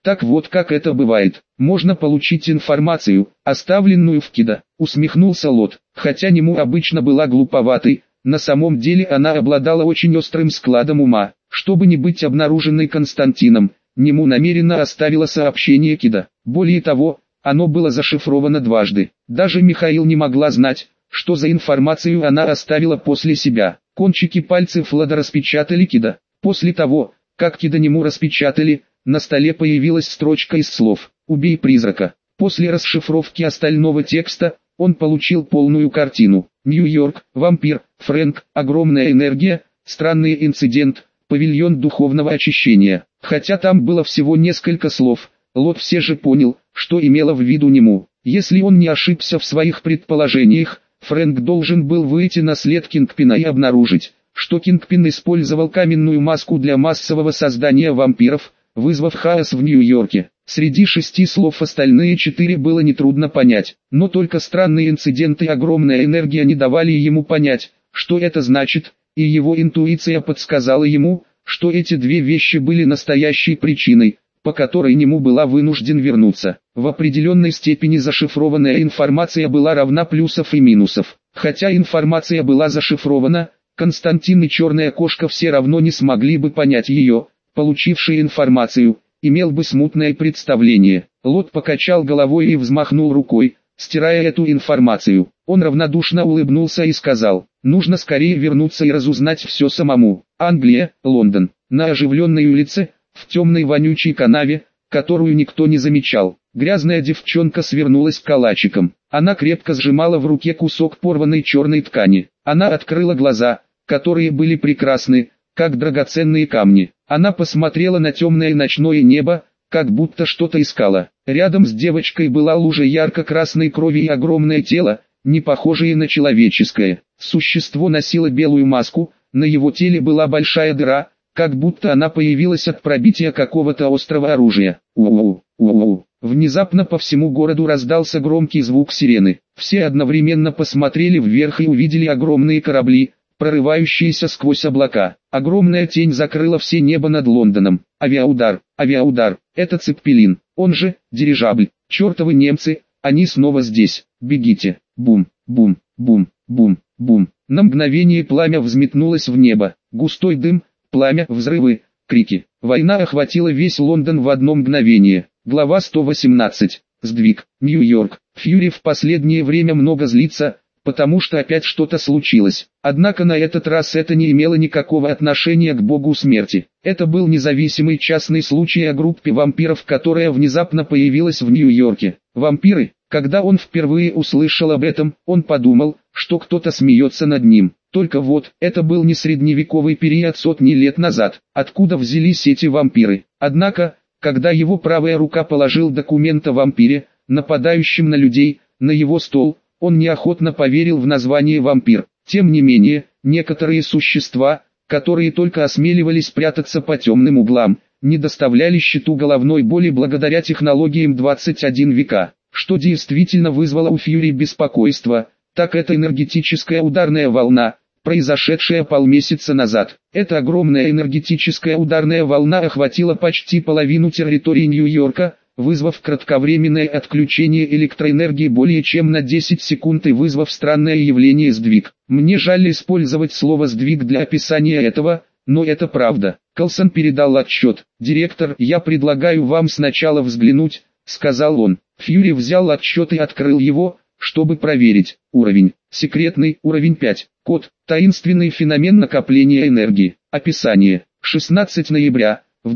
Так вот как это бывает. Можно получить информацию, оставленную в Кида, усмехнулся Лот. Хотя Нему обычно была глуповатой, на самом деле она обладала очень острым складом ума. Чтобы не быть обнаруженной Константином, Нему намеренно оставила сообщение Кида. Более того, оно было зашифровано дважды. Даже Михаил не могла знать, что за информацию она оставила после себя. Кончики пальцев Лода распечатали Кида. После того, как Кида Нему распечатали, на столе появилась строчка из слов «Убей призрака». После расшифровки остального текста, он получил полную картину. Нью-Йорк, вампир, Фрэнк, огромная энергия, странный инцидент, павильон духовного очищения. Хотя там было всего несколько слов, Лот все же понял, что имела в виду Нему. Если он не ошибся в своих предположениях, Фрэнк должен был выйти на след Кингпина и обнаружить, что Кингпин использовал каменную маску для массового создания вампиров, вызвав хаос в Нью-Йорке. Среди 6 слов остальные 4 было нетрудно понять, но только странные инциденты и огромная энергия не давали ему понять, что это значит, и его интуиция подсказала ему, что эти две вещи были настоящей причиной, по которой Нему была вынужден вернуться. В определенной степени зашифрованная информация была равна плюсов и минусов. Хотя информация была зашифрована, Константин и Черная Кошка все равно не смогли бы понять ее. Получивший информацию, имел бы смутное представление. Лот покачал головой и взмахнул рукой, стирая эту информацию. Он равнодушно улыбнулся и сказал: «Нужно скорее вернуться и разузнать все самому». Англия, Лондон. На оживленной улице, в темной вонючей канаве, которую никто не замечал, грязная девчонка свернулась калачиком. Она крепко сжимала в руке кусок порванной черной ткани. Она открыла глаза, которые были прекрасны, как драгоценные камни. Она посмотрела на темное ночное небо, как будто что-то искала. Рядом с девочкой была лужа ярко-красной крови и огромное тело, не похожее на человеческое. Существо носило белую маску, на его теле была большая дыра, как будто она появилась от пробития какого-то острого оружия. У-у-у, у-у. Внезапно по всему городу раздался громкий звук сирены. Все одновременно посмотрели вверх и увидели огромные корабли, прорывающиеся сквозь облака. Огромная тень закрыла все небо над Лондоном. Авиаудар, авиаудар, это Цеппелин, он же, дирижабль. Чертовы немцы, они снова здесь. Бегите. Бум, бум, бум, бум, бум. На мгновение пламя взметнулось в небо. Густой дым, пламя, взрывы, крики. Война охватила весь Лондон в одно мгновение. Глава 118. Сдвиг. Нью-Йорк. Фьюри в последнее время много злится, потому что опять что-то случилось. Однако на этот раз это не имело никакого отношения к богу смерти. Это был независимый частный случай о группе вампиров, которая внезапно появилась в Нью-Йорке. Вампиры. Когда он впервые услышал об этом, он подумал, что кто-то смеется над ним. Только вот, это был не средневековый период сотни лет назад. Откуда взялись эти вампиры? Однако, когда его правая рука положил документ о вампире, нападающем на людей, на его стол, он неохотно поверил в название вампир. Тем не менее, некоторые существа, которые только осмеливались прятаться по темным углам, не доставляли щиту головной боли благодаря технологиям 21 века. Что действительно вызвало у Фьюри беспокойство, так это энергетическая ударная волна, произошедшая полмесяца назад. Эта огромная энергетическая ударная волна охватила почти половину территории Нью-Йорка, вызвав кратковременное отключение электроэнергии более чем на 10 секунд и вызвав странное явление сдвиг. Мне жаль использовать слово «сдвиг» для описания этого, но это правда. Колсон передал отчет. «Директор, я предлагаю вам сначала взглянуть», — сказал он. Фьюри взял отчет и открыл его, чтобы проверить. Уровень. Секретный, уровень 5. Код. Таинственный феномен накопления энергии. Описание. 16 ноября, в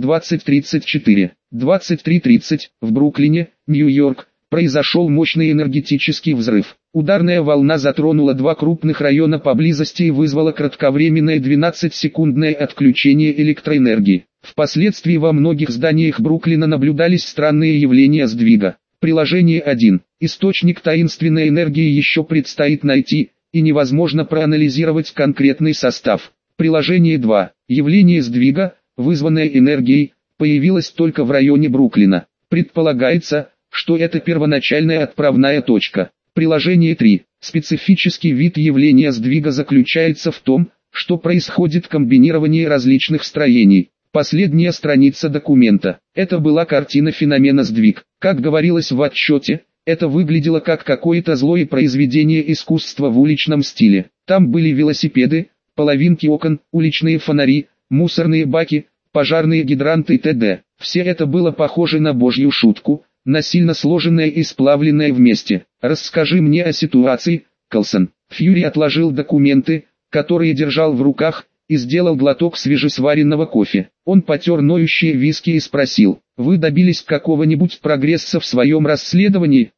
20:34. 23:30, в Бруклине, Нью-Йорк, произошел мощный энергетический взрыв. Ударная волна затронула два крупных района поблизости и вызвала кратковременное 12-секундное отключение электроэнергии. Впоследствии во многих зданиях Бруклина наблюдались странные явления сдвига. Приложение 1. Источник таинственной энергии еще предстоит найти, и невозможно проанализировать конкретный состав. Приложение 2. Явление сдвига, вызванное энергией, появилось только в районе Бруклина. Предполагается, что это первоначальная отправная точка. Приложение 3. Специфический вид явления сдвига заключается в том, что происходит комбинирование различных строений. Последняя страница документа. Это была картина феномена «Сдвиг». Как говорилось в отчете, это выглядело как какое-то злое произведение искусства в уличном стиле. Там были велосипеды, половинки окон, уличные фонари, мусорные баки, пожарные гидранты и т.д. Все это было похоже на божью шутку, насильно сложенное и сплавленное вместе. «Расскажи мне о ситуации, Калсон». Фьюри отложил документы, которые держал в руках, и сделал глоток свежесваренного кофе. Он потер ноющие виски и спросил: «Вы добились какого-нибудь прогресса в своем расследовании?»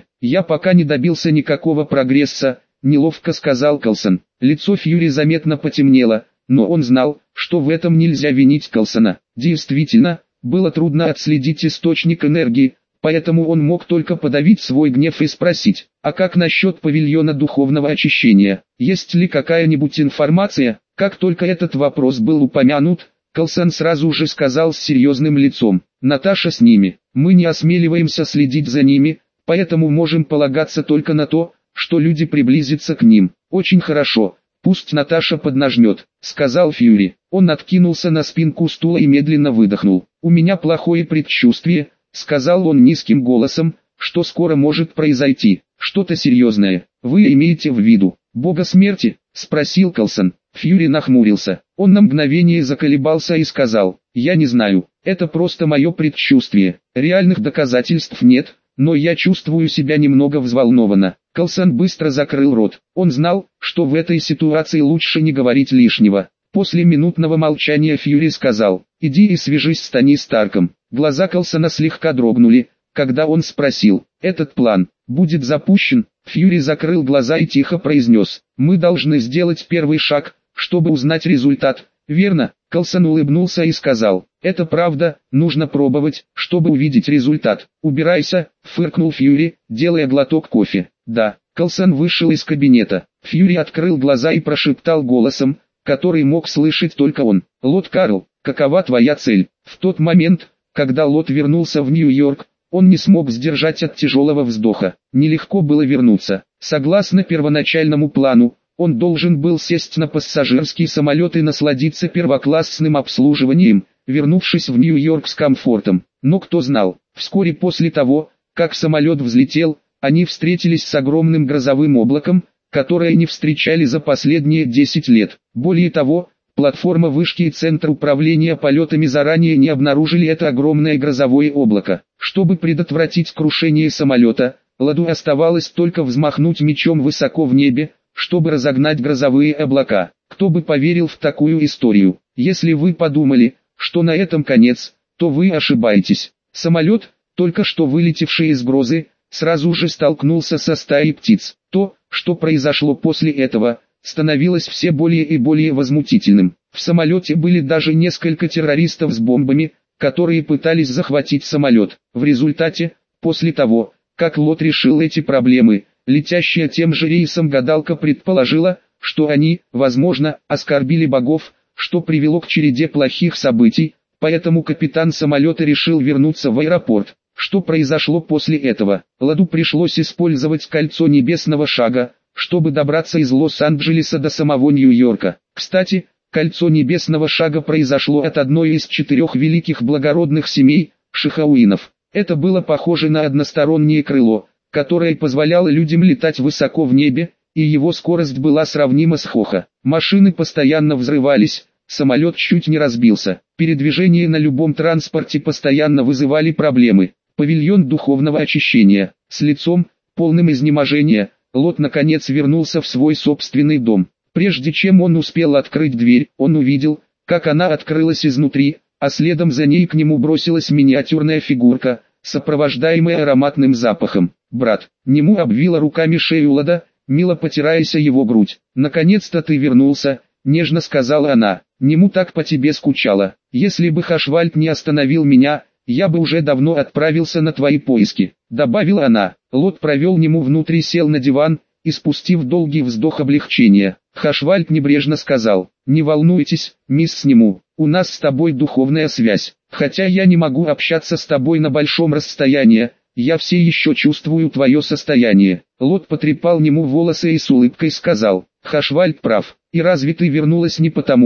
Я пока не добился никакого прогресса», — неловко сказал Калсон. Лицо Фьюри заметно потемнело, но он знал, что в этом нельзя винить Калсона. Действительно, было трудно отследить источник энергии, поэтому он мог только подавить свой гнев и спросить: «А как насчет павильона духовного очищения? Есть ли какая-нибудь информация?» Как только этот вопрос был упомянут, Калсон сразу же сказал с серьезным лицом: «Наташа с ними. Мы не осмеливаемся следить за ними, поэтому можем полагаться только на то, что люди приблизятся к ним». «Очень хорошо, пусть Наташа поднажмет», — сказал Фьюри. Он откинулся на спинку стула и медленно выдохнул. «У меня плохое предчувствие», — сказал он низким голосом, — «что скоро может произойти что-то серьезное. Вы имеете в виду бога смерти?» — спросил Калсон. Фьюри нахмурился. Он на мгновение заколебался и сказал: «Я не знаю, это просто мое предчувствие. Реальных доказательств нет, но я чувствую себя немного взволнованно». Калсон быстро закрыл рот. Он знал, что в этой ситуации лучше не говорить лишнего. После минутного молчания Фьюри сказал: «Иди и свяжись с Тони Старком». Глаза Калсона слегка дрогнули, когда он спросил: «Этот план будет запущен?» Фьюри закрыл глаза и тихо произнес: «Мы должны сделать первый шаг, чтобы узнать результат, верно?» Калсон улыбнулся и сказал: «Это правда, нужно пробовать, чтобы увидеть результат». «Убирайся», — фыркнул Фьюри, делая глоток кофе. «Да». Калсон вышел из кабинета. Фьюри открыл глаза и прошептал голосом, который мог слышать только он: «Лот Карл, какова твоя цель?» В тот момент, когда Лот вернулся в Нью-Йорк, он не смог сдержать от тяжелого вздоха. Нелегко было вернуться. Согласно первоначальному плану, он должен был сесть на пассажирский самолет и насладиться первоклассным обслуживанием, вернувшись в Нью-Йорк с комфортом. Но кто знал, вскоре после того, как самолет взлетел, они встретились с огромным грозовым облаком, которое не встречали за последние 10 лет. Более того, платформа вышки и центр управления полетами заранее не обнаружили это огромное грозовое облако. Чтобы предотвратить крушение самолета, Ладу оставалось только взмахнуть мечом высоко в небе, чтобы разогнать грозовые облака. Кто бы поверил в такую историю? Если вы подумали, что на этом конец, то вы ошибаетесь. Самолет, только что вылетевший из грозы, сразу же столкнулся со стаей птиц. То, что произошло после этого, становилось все более и более возмутительным. В самолете были даже несколько террористов с бомбами, которые пытались захватить самолет. В результате, после того, как Лот решил эти проблемы, летящая тем же рейсом гадалка предположила, что они, возможно, оскорбили богов, что привело к череде плохих событий, поэтому капитан самолета решил вернуться в аэропорт. Что произошло после этого? Ладу пришлось использовать кольцо небесного шага, чтобы добраться из Лос-Анджелеса до самого Нью-Йорка. Кстати, кольцо небесного шага произошло от одной из 4 великих благородных семей, Шихауинов. Это было похоже на одностороннее крыло, которое позволяло людям летать высоко в небе, и его скорость была сравнима с Хохо. Машины постоянно взрывались, самолет чуть не разбился. Передвижение на любом транспорте постоянно вызывали проблемы. Павильон духовного очищения. С лицом, полным изнеможения, Лот наконец вернулся в свой собственный дом. Прежде чем он успел открыть дверь, он увидел, как она открылась изнутри, а следом за ней к нему бросилась миниатюрная фигурка, сопровождаемая ароматным запахом. «Брат», Нему обвила руками шею Лада, мило потираясь о его грудь. «Наконец-то ты вернулся», — нежно сказала она. «Нему так по тебе скучала. Если бы Хашвальд не остановил меня, я бы уже давно отправился на твои поиски», — добавила она. Лот провел Нему внутрь и сел на диван, и спустив долгий вздох облегчения, Хашвальд небрежно сказал: «Не волнуйтесь, мисс Нему, у нас с тобой духовная связь. Хотя я не могу общаться с тобой на большом расстоянии, я все еще чувствую твое состояние». Лот потрепал Нему волосы и с улыбкой сказал: «Хашвальд прав. И разве ты вернулась не потому,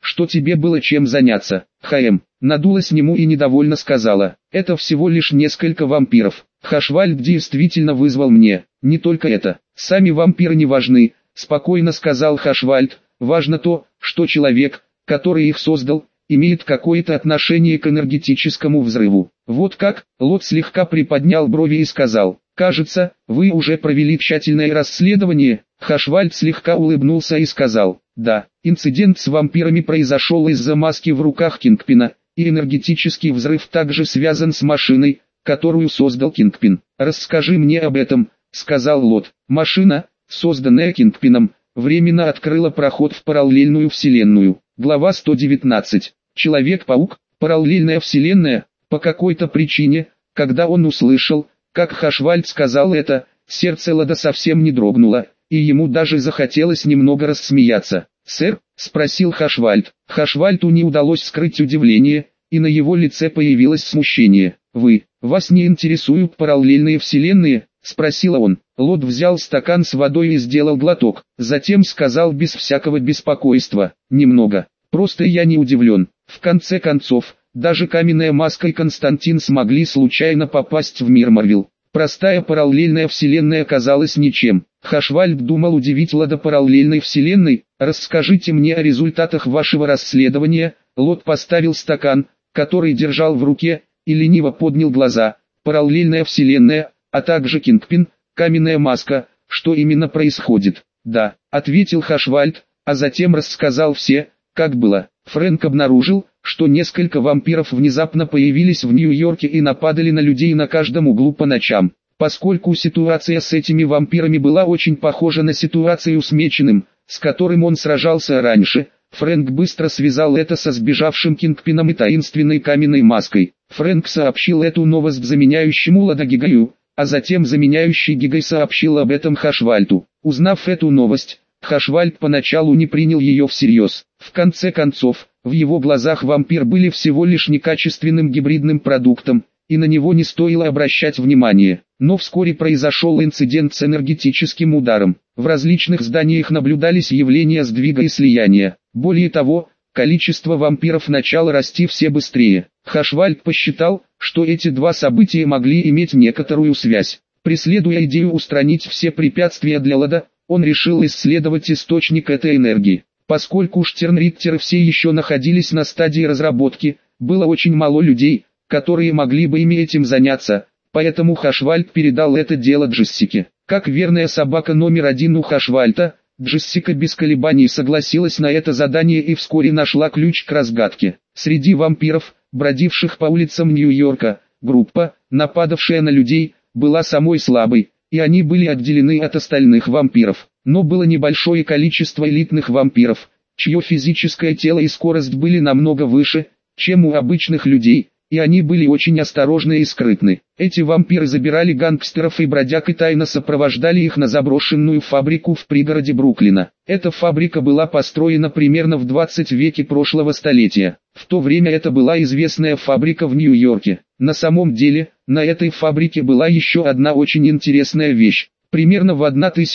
что тебе было чем заняться. Надулась нему и недовольно сказала: это всего лишь несколько вампиров. Хашвальд действительно вызвал мне. Не только это. Сами вампиры не важны, спокойно сказал Хашвальд. Важно то, что человек, который их создал, имеет какое-то отношение к энергетическому взрыву. Вот как? Лот слегка приподнял брови и сказал: кажется, вы уже провели тщательное расследование. Хашвальд слегка улыбнулся и сказал: да, инцидент с вампирами произошел из-за маски в руках Кингпина, и энергетический взрыв также связан с машиной, которую создал Кингпин. Расскажи мне об этом, сказал Лот. Машина, созданная Кингпином, временно открыла проход в параллельную вселенную. Глава 119. Человек-паук, параллельная вселенная. По какой-то причине, когда он услышал, как Хашвальд сказал это, сердце Лода совсем не дрогнуло, и ему даже захотелось немного рассмеяться. «Сэр?» – спросил Хашвальд. Хашвальду не удалось скрыть удивление, и на его лице появилось смущение. «Вас не интересуют параллельные вселенные?» – спросил он. Лот взял стакан с водой и сделал глоток, затем сказал без всякого беспокойства: «Немного. Просто я не удивлен. В конце концов, даже каменная маска и Константин смогли случайно попасть в мир Марвел. Простая параллельная вселенная казалась ничем». Хашвальд думал удивить Лода параллельной вселенной. «Расскажите мне о результатах вашего расследования». Лот поставил стакан, который держал в руке, и лениво поднял глаза. «Параллельная вселенная, а также Кингпин, каменная маска, что именно происходит?» «Да», — ответил Хашвальд, а затем рассказал все, как было. Фрэнк обнаружил, что несколько вампиров внезапно появились в Нью-Йорке и нападали на людей на каждом углу по ночам. Поскольку ситуация с этими вампирами была очень похожа на ситуацию с Меченым, с которым он сражался раньше, Фрэнк быстро связал это со сбежавшим Кингпином и таинственной каменной маской. Фрэнк сообщил эту новость заменяющему Лода Гигаю, а затем заменяющий Гигай сообщил об этом Хашвальду. Узнав эту новость, Хашвальд поначалу не принял ее всерьез. В конце концов, в его глазах вампир были всего лишь некачественным гибридным продуктом, и на него не стоило обращать внимание. Но вскоре произошел инцидент с энергетическим ударом. В различных зданиях наблюдались явления сдвига и слияния. Более того, количество вампиров начало расти все быстрее. Хашвальд посчитал, что эти два события могли иметь некоторую связь. Преследуя идею устранить все препятствия для Лода, он решил исследовать источник этой энергии. Поскольку Штернриттеры все еще находились на стадии разработки, было очень мало людей, которые могли бы ими этим заняться, поэтому Хашвальд передал это дело Джессике. Как верная собака номер один у Хашвальда, Джессика без колебаний согласилась на это задание и вскоре нашла ключ к разгадке. Среди вампиров, бродивших по улицам Нью-Йорка, группа, нападавшая на людей, была самой слабой, и они были отделены от остальных вампиров. Но было небольшое количество элитных вампиров, чье физическое тело и скорость были намного выше, чем у обычных людей, и они были очень осторожны и скрытны. Эти вампиры забирали гангстеров и бродяг и тайно сопровождали их на заброшенную фабрику в пригороде Бруклина. Эта фабрика была построена примерно в 20 веке прошлого столетия. В то время это была известная фабрика в Нью-Йорке. На самом деле, на этой фабрике была еще одна очень интересная вещь. Примерно в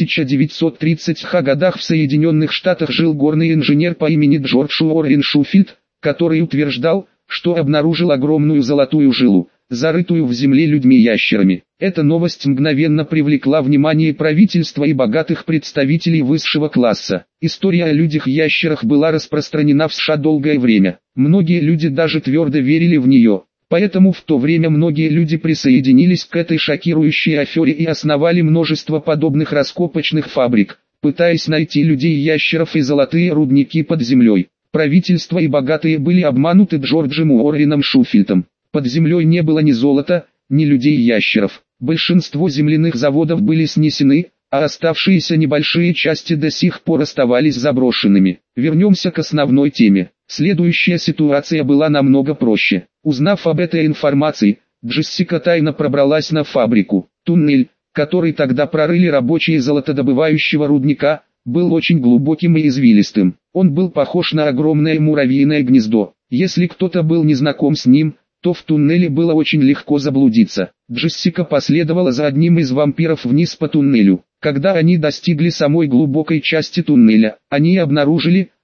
1930-х годах в Соединенных Штатах жил горный инженер по имени Джордж Уоррен Шуфильд, который утверждал, что обнаружил огромную золотую жилу, зарытую в земле людьми-ящерами. Эта новость мгновенно привлекла внимание правительства и богатых представителей высшего класса. История о людях-ящерах была распространена в США долгое время. Многие люди даже твердо верили в нее. Поэтому в то время многие люди присоединились к этой шокирующей афере и основали множество подобных раскопочных фабрик, пытаясь найти людей-ящеров и золотые рудники под землей. Правительство и богатые были обмануты Джорджем Уорреном Шуфильдом. Под землей не было ни золота, ни людей-ящеров. Большинство земляных заводов были снесены, а оставшиеся небольшие части до сих пор оставались заброшенными. Вернемся к основной теме. Следующая ситуация была намного проще. Узнав об этой информации, Джессика тайно пробралась на фабрику. Туннель, который тогда прорыли рабочие золотодобывающего рудника, был очень глубоким и извилистым. Он был похож на огромное муравьиное гнездо. Если кто-то был не знаком с ним, то в туннеле было очень легко заблудиться. Джессика последовала за одним из вампиров вниз по туннелю. Когда они достигли самой глубокой части туннеля, они обнаружили,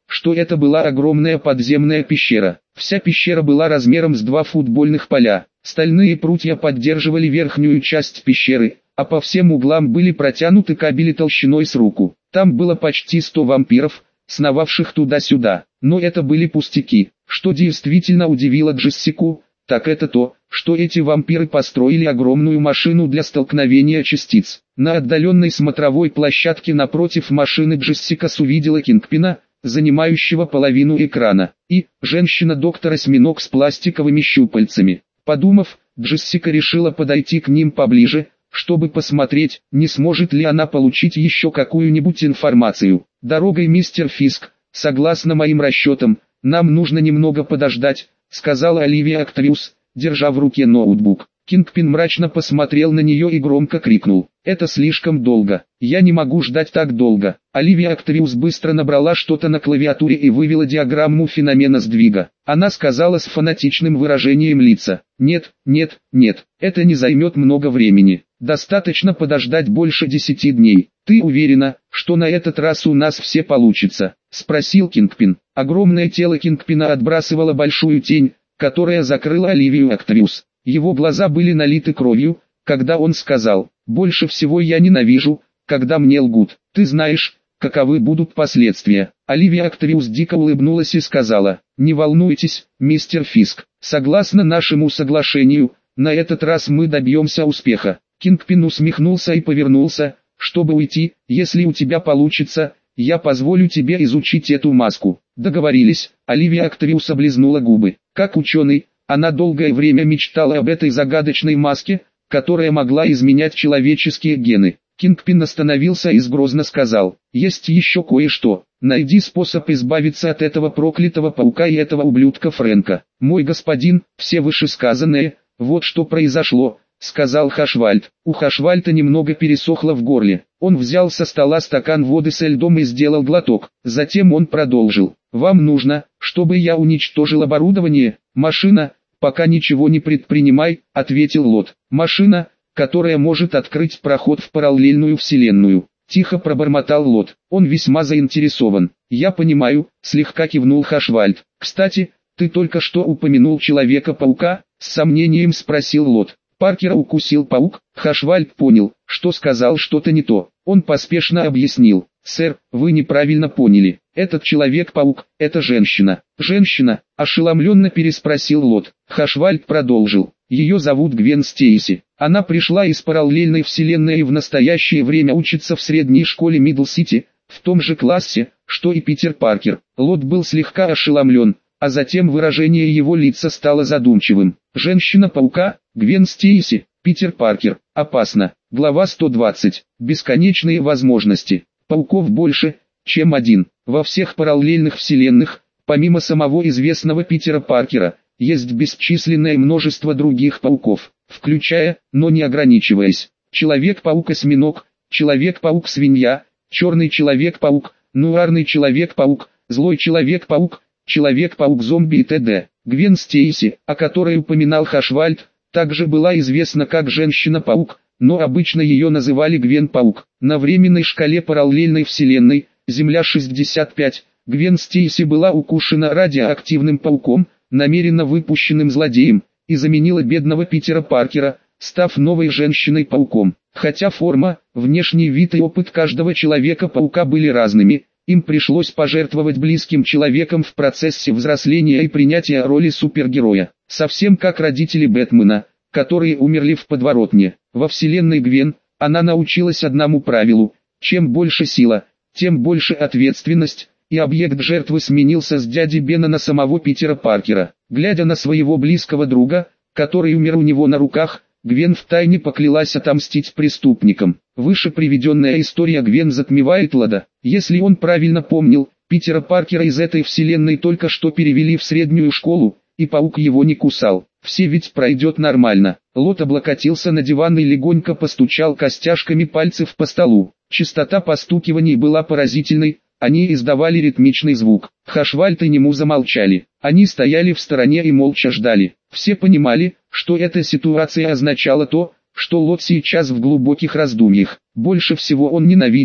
что это была огромная подземная пещера. Вся пещера была размером с 2 футбольных поля. Стальные прутья поддерживали верхнюю часть пещеры, а по всем углам были протянуты кабели толщиной с руку. Там было почти 100 вампиров, сновавших туда-сюда. Но это были пустяки. Что действительно удивило Джессику, так это то, что эти вампиры построили огромную машину для столкновения частиц. На отдаленной смотровой площадке напротив машины Джессика увидела Кингпина, занимающего половину экрана, и женщина-доктор-осьминог с пластиковыми щупальцами. Подумав, Джессика решила подойти к ним поближе, чтобы посмотреть, не сможет ли она получить еще какую-нибудь информацию. «Дорогой, мистер Фиск, согласно моим расчетам, нам нужно немного подождать», сказала Оливия Актриус, держа в руке ноутбук. Кингпин мрачно посмотрел на нее и громко крикнул: «Это слишком долго, я не могу ждать так долго». Оливия Актриус быстро набрала что-то на клавиатуре и вывела диаграмму феномена сдвига. Она сказала с фанатичным выражением лица: «Нет, нет, нет, это не займет много времени. Достаточно подождать больше 10 дней. Ты уверена, что на этот раз у нас все получится?» — спросил Кингпин. Огромное тело Кингпина отбрасывало большую тень, которая закрыла Оливию Актриус. Его глаза были налиты кровью, когда он сказал: «Больше всего я ненавижу, когда мне лгут. Ты знаешь, каковы будут последствия». Оливия Актриус дико улыбнулась и сказала: «Не волнуйтесь, мистер Фиск. Согласно нашему соглашению, на этот раз мы добьемся успеха». Кингпин усмехнулся и повернулся, чтобы уйти. «Если у тебя получится, я позволю тебе изучить эту маску». Договорились. Оливия Актриус облизнула губы. Как ученый, она долгое время мечтала об этой загадочной маске, которая могла изменять человеческие гены. Кингпин остановился и грозно сказал: «Есть еще кое-что. Найди способ избавиться от этого проклятого паука и этого ублюдка Фрэнка». «Мой господин, все вышесказанное, вот что произошло», — сказал Хашвальд. У Хашвальда немного пересохло в горле. Он взял со стола стакан воды со льдом и сделал глоток. Затем он продолжил: «Вам нужно, чтобы я уничтожил оборудование?» «Машина, пока ничего не предпринимай», — ответил Лот. «Машина, которая может открыть проход в параллельную вселенную», — тихо пробормотал Лот. «Он весьма заинтересован». «Я понимаю», — слегка кивнул Хашвальд. «Кстати, ты только что упомянул Человека-паука?» — с сомнением спросил Лот. «Паркера укусил паук». Хашвальд понял, что сказал что-то не то. Он поспешно объяснил: «Сэр, вы неправильно поняли. Этот Человек-паук – это женщина». «Женщина?» – ошеломленно переспросил Лот. Хашвальд продолжил: «Ее зовут Гвен Стейси. Она пришла из параллельной вселенной и в настоящее время учится в средней школе Мидл-Сити, в том же классе, что и Питер Паркер». Лот был слегка ошеломлен, а затем выражение его лица стало задумчивым. «Женщина-паука, Гвен Стейси, Питер Паркер. Опасно». Глава 120. Бесконечные возможности. Пауков больше, чем один. Во всех параллельных вселенных, помимо самого известного Питера Паркера, есть бесчисленное множество других пауков, включая, но не ограничиваясь, Человек-паук-осьминог, Человек-паук-свинья, Черный Человек-паук, Нуарный Человек-паук, Злой Человек-паук, Человек-паук-зомби и т.д. Гвен Стейси, о которой упоминал Хашвальд, также была известна как Женщина-паук, но обычно ее называли Гвен-паук. На временной шкале параллельной вселенной, Земля-65, Гвен Стейси была укушена радиоактивным пауком, намеренно выпущенным злодеем, и заменила бедного Питера Паркера, став новой Женщиной-пауком. Хотя форма, внешний вид и опыт каждого Человека-паука были разными, им пришлось пожертвовать близким человеком в процессе взросления и принятия роли супергероя. Совсем как родители Бэтмена, которые умерли в подворотне. Во вселенной Гвен, она научилась одному правилу: чем больше сила, тем больше ответственность, и объект жертвы сменился с дяди Бена на самого Питера Паркера. Глядя на своего близкого друга, который умер у него на руках, Гвен втайне поклялась отомстить преступникам. Выше приведенная история Гвен затмевает Лода. Если он правильно помнил, Питера Паркера из этой вселенной только что перевели в среднюю школу, и паук его не кусал. Все ведь пройдет нормально. Лот облокотился на диван и легонько постучал костяшками пальцев по столу. Частота постукиваний была поразительной, они издавали ритмичный звук. Хашвальд и Нему замолчали. Они стояли в стороне и молча ждали. Все понимали, что эта ситуация означала то, что Лот сейчас в глубоких раздумьях. Больше всего он ненавидел,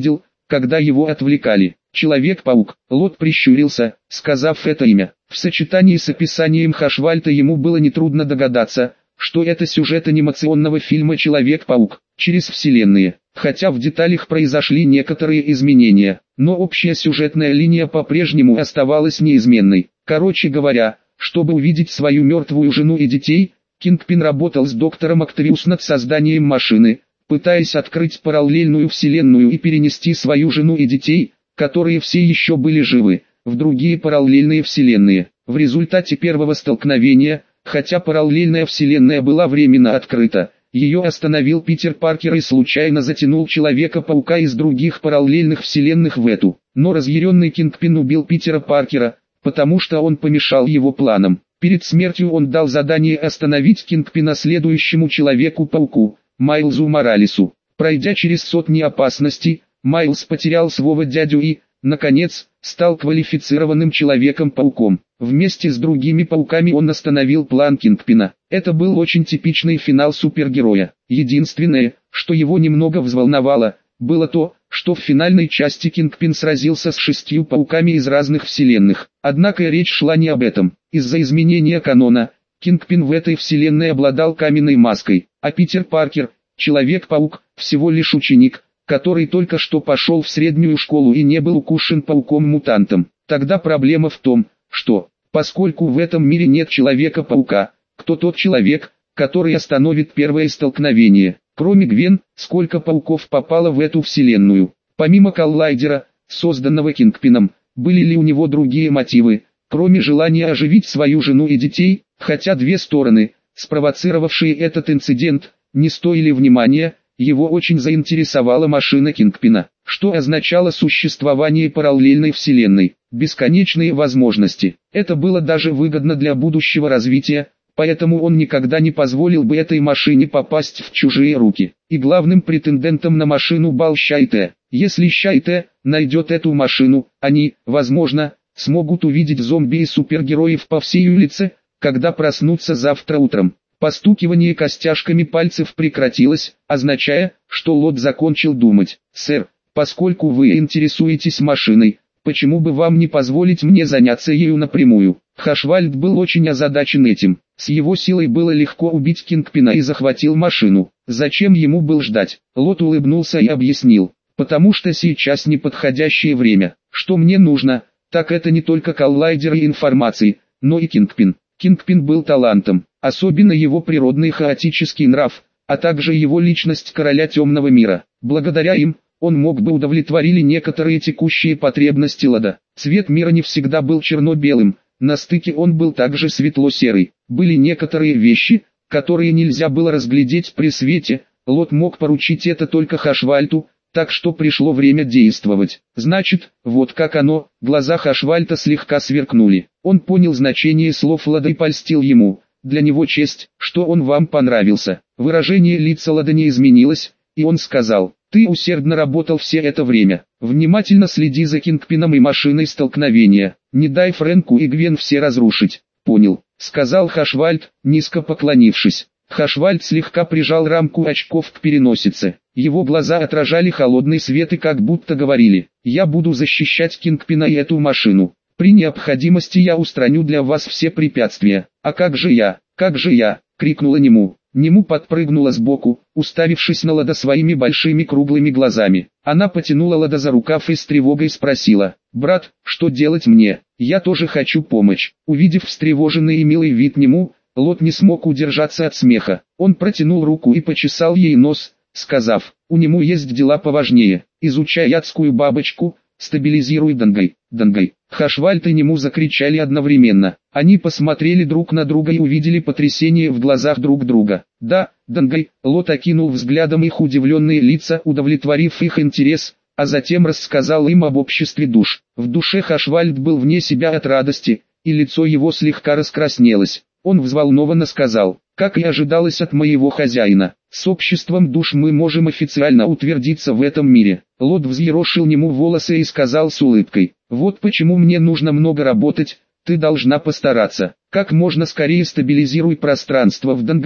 когда его отвлекали. Человек-паук. Лот прищурился, сказав это имя. В сочетании с описанием Хашвальта ему было нетрудно догадаться, что это сюжет анимационного фильма «Человек-паук» через вселенные. Хотя в деталях произошли некоторые изменения, но общая сюжетная линия по-прежнему оставалась неизменной. Короче говоря, чтобы увидеть свою мертвую жену и детей, Кингпин работал с доктором Октавиус над созданием машины, пытаясь открыть параллельную вселенную и перенести свою жену и детей, которые все еще были живы, в другие параллельные вселенные. В результате первого столкновения, хотя параллельная вселенная была временно открыта, ее остановил Питер Паркер и случайно затянул Человека-паука из других параллельных вселенных в эту. Но разъяренный Кингпин убил Питера Паркера, потому что он помешал его планам. Перед смертью он дал задание остановить Кингпина следующему Человеку-пауку, Майлзу Моралесу. Пройдя через сотни опасностей, Майлз потерял своего дядю и, наконец, стал квалифицированным Человеком-пауком. Вместе с другими пауками он остановил план Кингпина. Это был очень типичный финал супергероя. Единственное, что его немного взволновало, было то, что в финальной части Кингпин сразился с 6 пауками из разных вселенных. Однако речь шла не об этом. Из-за изменения канона, Кингпин в этой вселенной обладал каменной маской, а Питер Паркер, Человек-паук, всего лишь ученик, который только что пошел в среднюю школу и не был укушен пауком-мутантом. Тогда проблема в том, что, поскольку в этом мире нет Человека-паука, кто тот человек, который остановит первое столкновение? Кроме Гвен, сколько пауков попало в эту вселенную? Помимо коллайдера, созданного Кингпином, были ли у него другие мотивы, кроме желания оживить свою жену и детей? Хотя две стороны, спровоцировавшие этот инцидент, не стоили внимания, его очень заинтересовала машина Кингпина, что означало существование параллельной вселенной, бесконечные возможности. Это было даже выгодно для будущего развития, поэтому он никогда не позволил бы этой машине попасть в чужие руки. И главным претендентом на машину был Щайте. Если Щайте найдет эту машину, они, возможно, смогут увидеть зомби и супергероев по всей улице, когда проснутся завтра утром. Постукивание костяшками пальцев прекратилось, означая, что Лот закончил думать. «Сэр, поскольку вы интересуетесь машиной, почему бы вам не позволить мне заняться ею напрямую?» Хашвальд был очень озадачен этим. С его силой было легко убить Кингпина и захватил машину. Зачем ему был ждать? Лот улыбнулся и объяснил. «Потому что сейчас неподходящее время. Что мне нужно, так это не только коллайдеры и информации, но и Кингпин». Кингпин был талантом, особенно его природный хаотический нрав, а также его личность короля темного мира. Благодаря им, он мог бы удовлетворить некоторые текущие потребности Лода. Цвет мира не всегда был черно-белым, на стыке он был также светло-серый. Были некоторые вещи, которые нельзя было разглядеть при свете, Лот мог поручить это только Хашвальту, так что пришло время действовать. Значит, вот как оно. Глаза Хашвальта слегка сверкнули. Он понял значение слов Лода и польстил ему. Для него честь, что он вам понравился. Выражение лица Лода не изменилось, и он сказал: «Ты усердно работал все это время. Внимательно следи за Кингпином и машиной столкновения. Не дай Фрэнку и Гвен все разрушить». «Понял», — сказал Хашвальд, низко поклонившись. Хашвальд слегка прижал рамку очков к переносице. Его глаза отражали холодный свет и как будто говорили: «Я буду защищать Кингпина и эту машину. При необходимости я устраню для вас все препятствия». «А как же я? Как же я?» — крикнула Нему. Нему подпрыгнула сбоку, уставившись на Лода своими большими круглыми глазами. Она потянула Лода за рукав и с тревогой спросила: «Брат, что делать мне? Я тоже хочу помочь». Увидев встревоженный и милый вид Нему, Лот не смог удержаться от смеха. Он протянул руку и почесал ей нос, сказав: «У Нему есть дела поважнее. Изучай адскую бабочку, стабилизируй Дангай». «Дангай!» Хашвальд и Нему закричали одновременно. Они посмотрели друг на друга и увидели потрясение в глазах друг друга. «Да, Дангай!» Лот окинул взглядом их удивленные лица, удовлетворив их интерес, а затем рассказал им об обществе душ. В душе Хашвальд был вне себя от радости, и лицо его слегка раскраснелось. Он взволнованно сказал: «Как и ожидалось от моего хозяина, с обществом душ мы можем официально утвердиться в этом мире». Лот взъерошил Нему волосы и сказал с улыбкой: «Вот почему мне нужно много работать, ты должна постараться. Как можно скорее стабилизируй пространство в Дангае,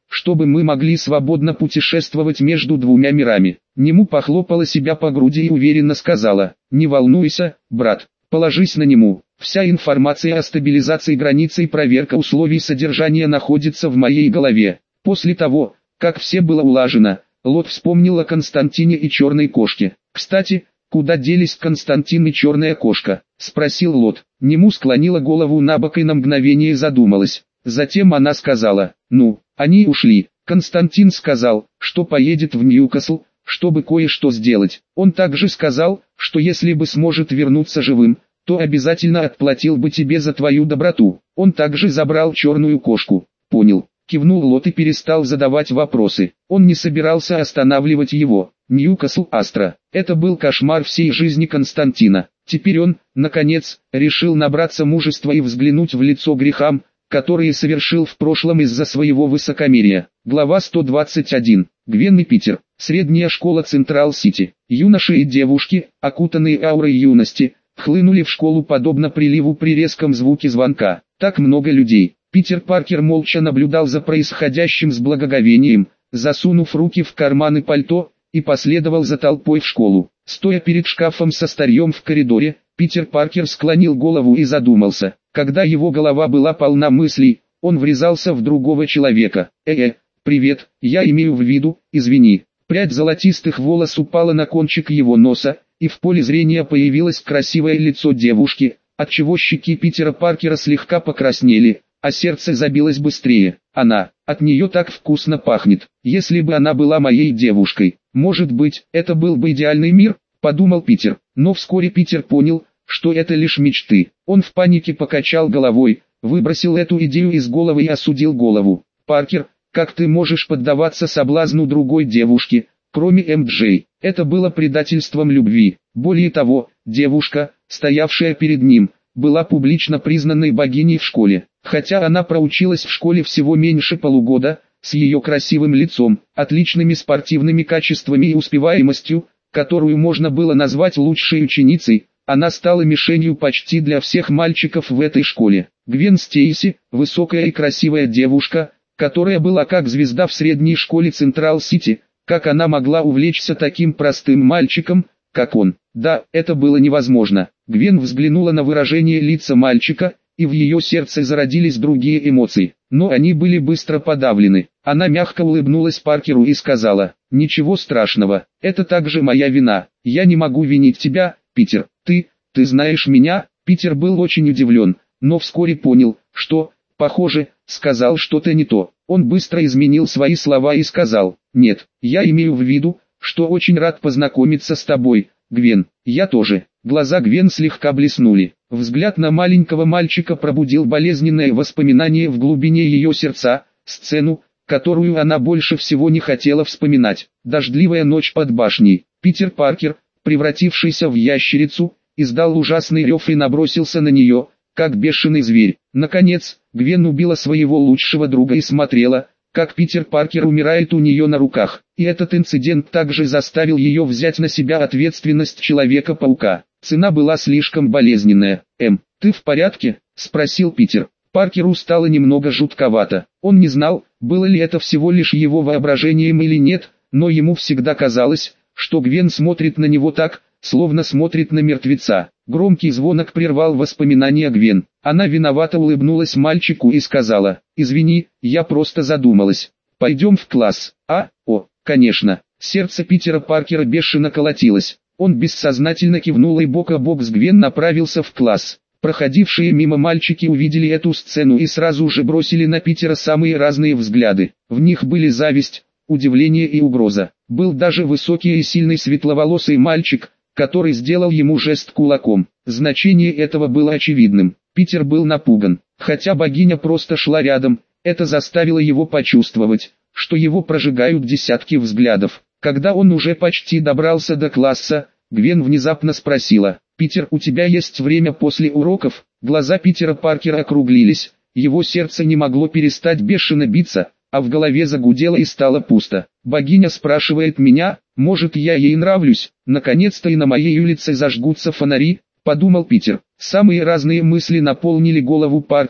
чтобы мы могли свободно путешествовать между двумя мирами. Нему похлопала себя по груди и уверенно сказала: «Не волнуйся, брат, положись на нему. Вся информация о стабилизации границы и проверка условий содержания находится в моей голове». После того, как все было улажено, Лот вспомнил о Константине и черной кошке. «Кстати, куда делись Константин и черная кошка?» — спросил Лот. Нему склонила голову набок и на мгновение задумалась. Затем она сказала: «Ну, они ушли. Константин сказал, что поедет в Ньюкасл, чтобы кое-что сделать. Он также сказал, что если бы сможет вернуться живым, то обязательно отплатил бы тебе за твою доброту. Он также забрал черную кошку». «Понял», — кивнул Лот и перестал задавать вопросы. Он не собирался останавливать его. Ньюкасл Астра. Это был кошмар всей жизни Константина. Теперь он, наконец, решил набраться мужества и взглянуть в лицо грехам, которые совершил в прошлом из-за своего высокомерия. Глава 121. Гвен и Питер. Средняя школа Централ-Сити. Юноши и девушки, окутанные аурой юности, хлынули в школу подобно приливу при резком звуке звонка. Так много людей. Питер Паркер молча наблюдал за происходящим с благоговением, засунув руки в карманы пальто, и последовал за толпой в школу. Стоя перед шкафом со старьем в коридоре, Питер Паркер склонил голову и задумался. Когда его голова была полна мыслей, он врезался в другого человека. Привет, я имею в виду, извини». Прядь золотистых волос упала на кончик его носа, и в поле зрения появилось красивое лицо девушки, отчего щеки Питера Паркера слегка покраснели, а сердце забилось быстрее. От нее так вкусно пахнет. Если бы она была моей девушкой, может быть, это был бы идеальный мир, подумал Питер. Но вскоре Питер понял, что это лишь мечты. Он в панике покачал головой, выбросил эту идею из головы и осудил голову. «Паркер, как ты можешь поддаваться соблазну другой девушки, кроме МДЖ?» Это было предательством любви. Более того, девушка, стоявшая перед ним, была публично признанной богиней в школе. Хотя она проучилась в школе всего меньше полугода, с ее красивым лицом, отличными спортивными качествами и успеваемостью, которую можно было назвать лучшей ученицей, она стала мишенью почти для всех мальчиков в этой школе. Гвен Стейси, высокая и красивая девушка, которая была как звезда в средней школе Централ-Сити, как она могла увлечься таким простым мальчиком, как он? Да, это было невозможно. Гвен взглянула на выражение лица мальчика, и в ее сердце зародились другие эмоции, но они были быстро подавлены. Она мягко улыбнулась Паркеру и сказала: «Ничего страшного, это также моя вина, я не могу винить тебя, Питер, ты знаешь меня». Питер был очень удивлен, но вскоре понял, что, похоже, сказал что-то не то. Он быстро изменил свои слова и сказал: «Нет, я имею в виду, что очень рад познакомиться с тобой, Гвен». «Я тоже». Глаза Гвен слегка блеснули. Взгляд на маленького мальчика пробудил болезненное воспоминание в глубине ее сердца, сцену, которую она больше всего не хотела вспоминать. Дождливая ночь под башней. Питер Паркер, превратившийся в ящерицу, издал ужасный рев и набросился на нее, как бешеный зверь. Наконец, Гвен убила своего лучшего друга и смотрела, как Питер Паркер умирает у нее на руках. И этот инцидент также заставил ее взять на себя ответственность Человека-паука. Цена была слишком болезненная. «Ты в порядке?» – спросил Питер. Паркеру стало немного жутковато. Он не знал, было ли это всего лишь его воображением или нет, но ему всегда казалось, что Гвен смотрит на него так, словно смотрит на мертвеца. Громкий звонок прервал воспоминания Гвен. Она виновато улыбнулась мальчику и сказала: «Извини, я просто задумалась. Пойдем в класс». Конечно». Сердце Питера Паркера бешено колотилось. Он бессознательно кивнул и бок о бок с Гвен направился в класс. Проходившие мимо мальчики увидели эту сцену и сразу же бросили на Питера самые разные взгляды. В них были зависть, удивление и угроза. Был даже высокий и сильный светловолосый мальчик, который сделал ему жест кулаком. Значение этого было очевидным. Питер был напуган. Хотя богиня просто шла рядом, это заставило его почувствовать, что его прожигают десятки взглядов. Когда он уже почти добрался до класса, Гвен внезапно спросила: «Питер, у тебя есть время после уроков?» Глаза Питера Паркера округлились, его сердце не могло перестать бешено биться, а в голове загудело и стало пусто. «Богиня спрашивает меня, может, я ей нравлюсь, наконец-то и на моей улице зажгутся фонари», — подумал Питер. Самые разные мысли наполнили голову Паркера,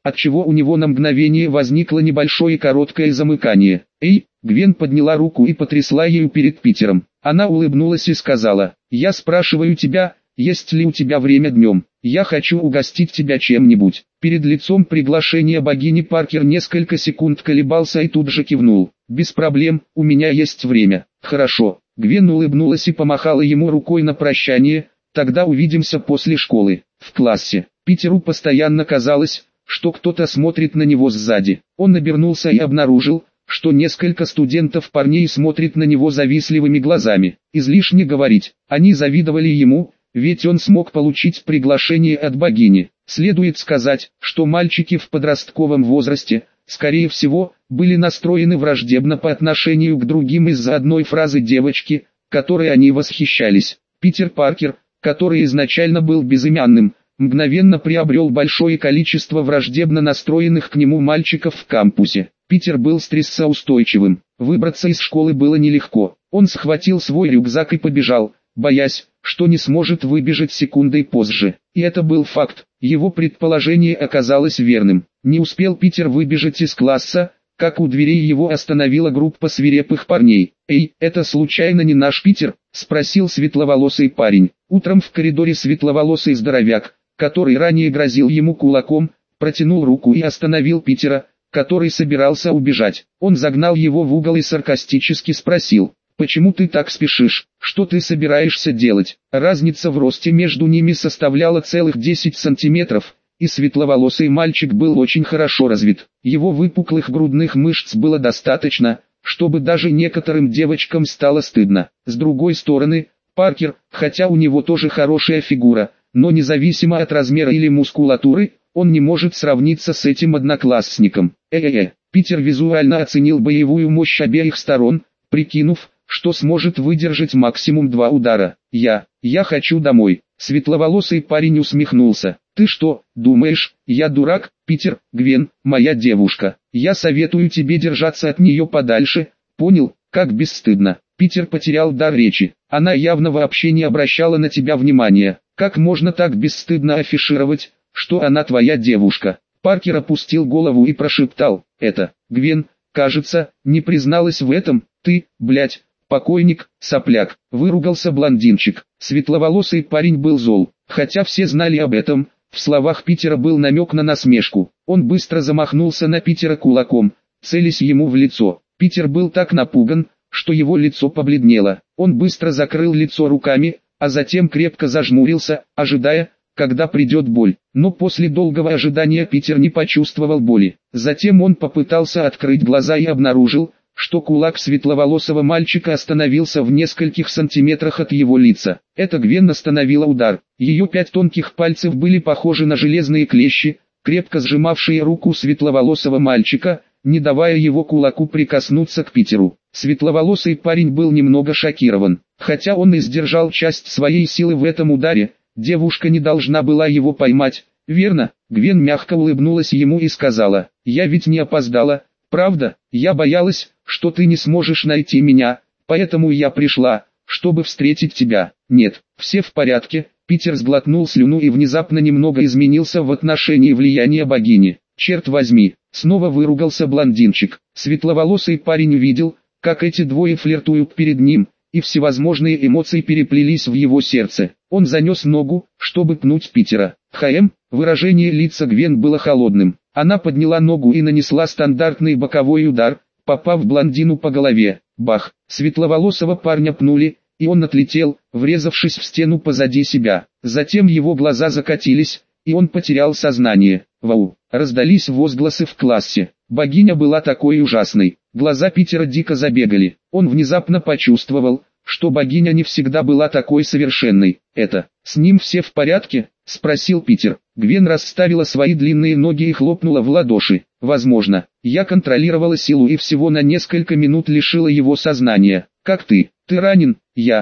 отчего у него на мгновение возникло небольшое короткое замыкание. «Эй!» Гвен подняла руку и потрясла ею перед Питером. Она улыбнулась и сказала: «Я спрашиваю тебя, есть ли у тебя время днем? Я хочу угостить тебя чем-нибудь». Перед лицом приглашения богини Паркер несколько секунд колебался и тут же кивнул. «Без проблем, у меня есть время». «Хорошо». Гвен улыбнулась и помахала ему рукой на прощание. «Тогда увидимся после школы». В классе Питеру постоянно казалось, что кто-то смотрит на него сзади. Он обернулся и обнаружил, что несколько студентов-парней смотрят на него завистливыми глазами. Излишне говорить, они завидовали ему, ведь он смог получить приглашение от богини. Следует сказать, что мальчики в подростковом возрасте, скорее всего, были настроены враждебно по отношению к другим из-за одной фразы девочки, которой они восхищались. Питер Паркер, который изначально был безымянным, мгновенно приобрел большое количество враждебно настроенных к нему мальчиков в кампусе. Питер был стрессоустойчивым. Выбраться из школы было нелегко. Он схватил свой рюкзак и побежал, боясь, что не сможет выбежать секундой позже. И это был факт. Его предположение оказалось верным. Не успел Питер выбежать из класса, как у дверей его остановила группа свирепых парней. «Эй, это случайно не наш Питер?» – спросил светловолосый парень. Утром в коридоре светловолосый здоровяк, который ранее грозил ему кулаком, протянул руку и остановил Питера, который собирался убежать. Он загнал его в угол и саркастически спросил: «Почему ты так спешишь? Что ты собираешься делать?» Разница в росте между ними составляла целых 10 сантиметров, и светловолосый мальчик был очень хорошо развит. Его выпуклых грудных мышц было достаточно, чтобы даже некоторым девочкам стало стыдно. С другой стороны, Паркер, хотя у него тоже хорошая фигура, но независимо от размера или мускулатуры, он не может сравниться с этим одноклассником. Питер визуально оценил боевую мощь обеих сторон, прикинув, что сможет выдержать максимум 2 удара. Я хочу домой». Светловолосый парень усмехнулся. «Ты что, думаешь, я дурак? Питер, Гвен, моя девушка. Я советую тебе держаться от нее подальше, понял? Как бесстыдно». Питер потерял дар речи. «Она явно вообще не обращала на тебя внимания. Как можно так бесстыдно афишировать, что она твоя девушка?» Паркер опустил голову и прошептал: «Это, Гвен, кажется, не призналась в этом. Ты, блядь, покойник, сопляк», — выругался блондинчик. Светловолосый парень был зол, хотя все знали об этом. В словах Питера был намек на насмешку. Он быстро замахнулся на Питера кулаком, целясь ему в лицо. Питер был так напуган, что его лицо побледнело. Он быстро закрыл лицо руками, а затем крепко зажмурился, ожидая, когда придет боль. Но после долгого ожидания Питер не почувствовал боли. Затем он попытался открыть глаза и обнаружил, что кулак светловолосого мальчика остановился в нескольких сантиметрах от его лица. Это Гвен остановила удар. Ее 5 тонких пальцев были похожи на железные клещи, крепко сжимавшие руку светловолосого мальчика, не давая его кулаку прикоснуться к Питеру. Светловолосый парень был немного шокирован. Хотя он и сдержал часть своей силы в этом ударе, девушка не должна была его поймать, верно? Гвен мягко улыбнулась ему и сказала: «Я ведь не опоздала, правда? Я боялась, что ты не сможешь найти меня, поэтому я пришла, чтобы встретить тебя». «Нет, все в порядке». Питер сглотнул слюну и внезапно немного изменился в отношении влияния богини. «Черт возьми», снова выругался блондинчик. Светловолосый парень увидел, как эти двое флиртуют перед ним, и всевозможные эмоции переплелись в его сердце. Он занес ногу, чтобы пнуть Питера. Выражение лица Гвен было холодным. Она подняла ногу и нанесла стандартный боковой удар, попав блондину по голове. Бах! Светловолосого парня пнули, и он отлетел, врезавшись в стену позади себя. Затем его глаза закатились, и он потерял сознание. «Вау!» Раздались возгласы в классе. Богиня была такой ужасной. Глаза Питера дико забегали. Он внезапно почувствовал, что богиня не всегда была такой совершенной. «Это, с ним все в порядке?» – спросил Питер. Гвен расставила свои длинные ноги и хлопнула в ладоши. «Возможно, я контролировала силу и всего на несколько минут лишила его сознания. Как ты? Ты ранен?»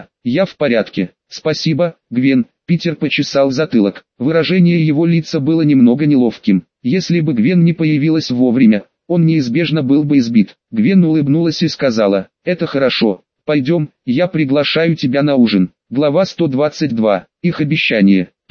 Я в порядке. Спасибо, Гвен». Питер почесал затылок. Выражение его лица было немного неловким. Если бы Гвен не появилась вовремя, он неизбежно был бы избит. Гвен улыбнулась и сказала: «Это хорошо. Пойдем, я приглашаю тебя на ужин». Глава 122. Их обещание.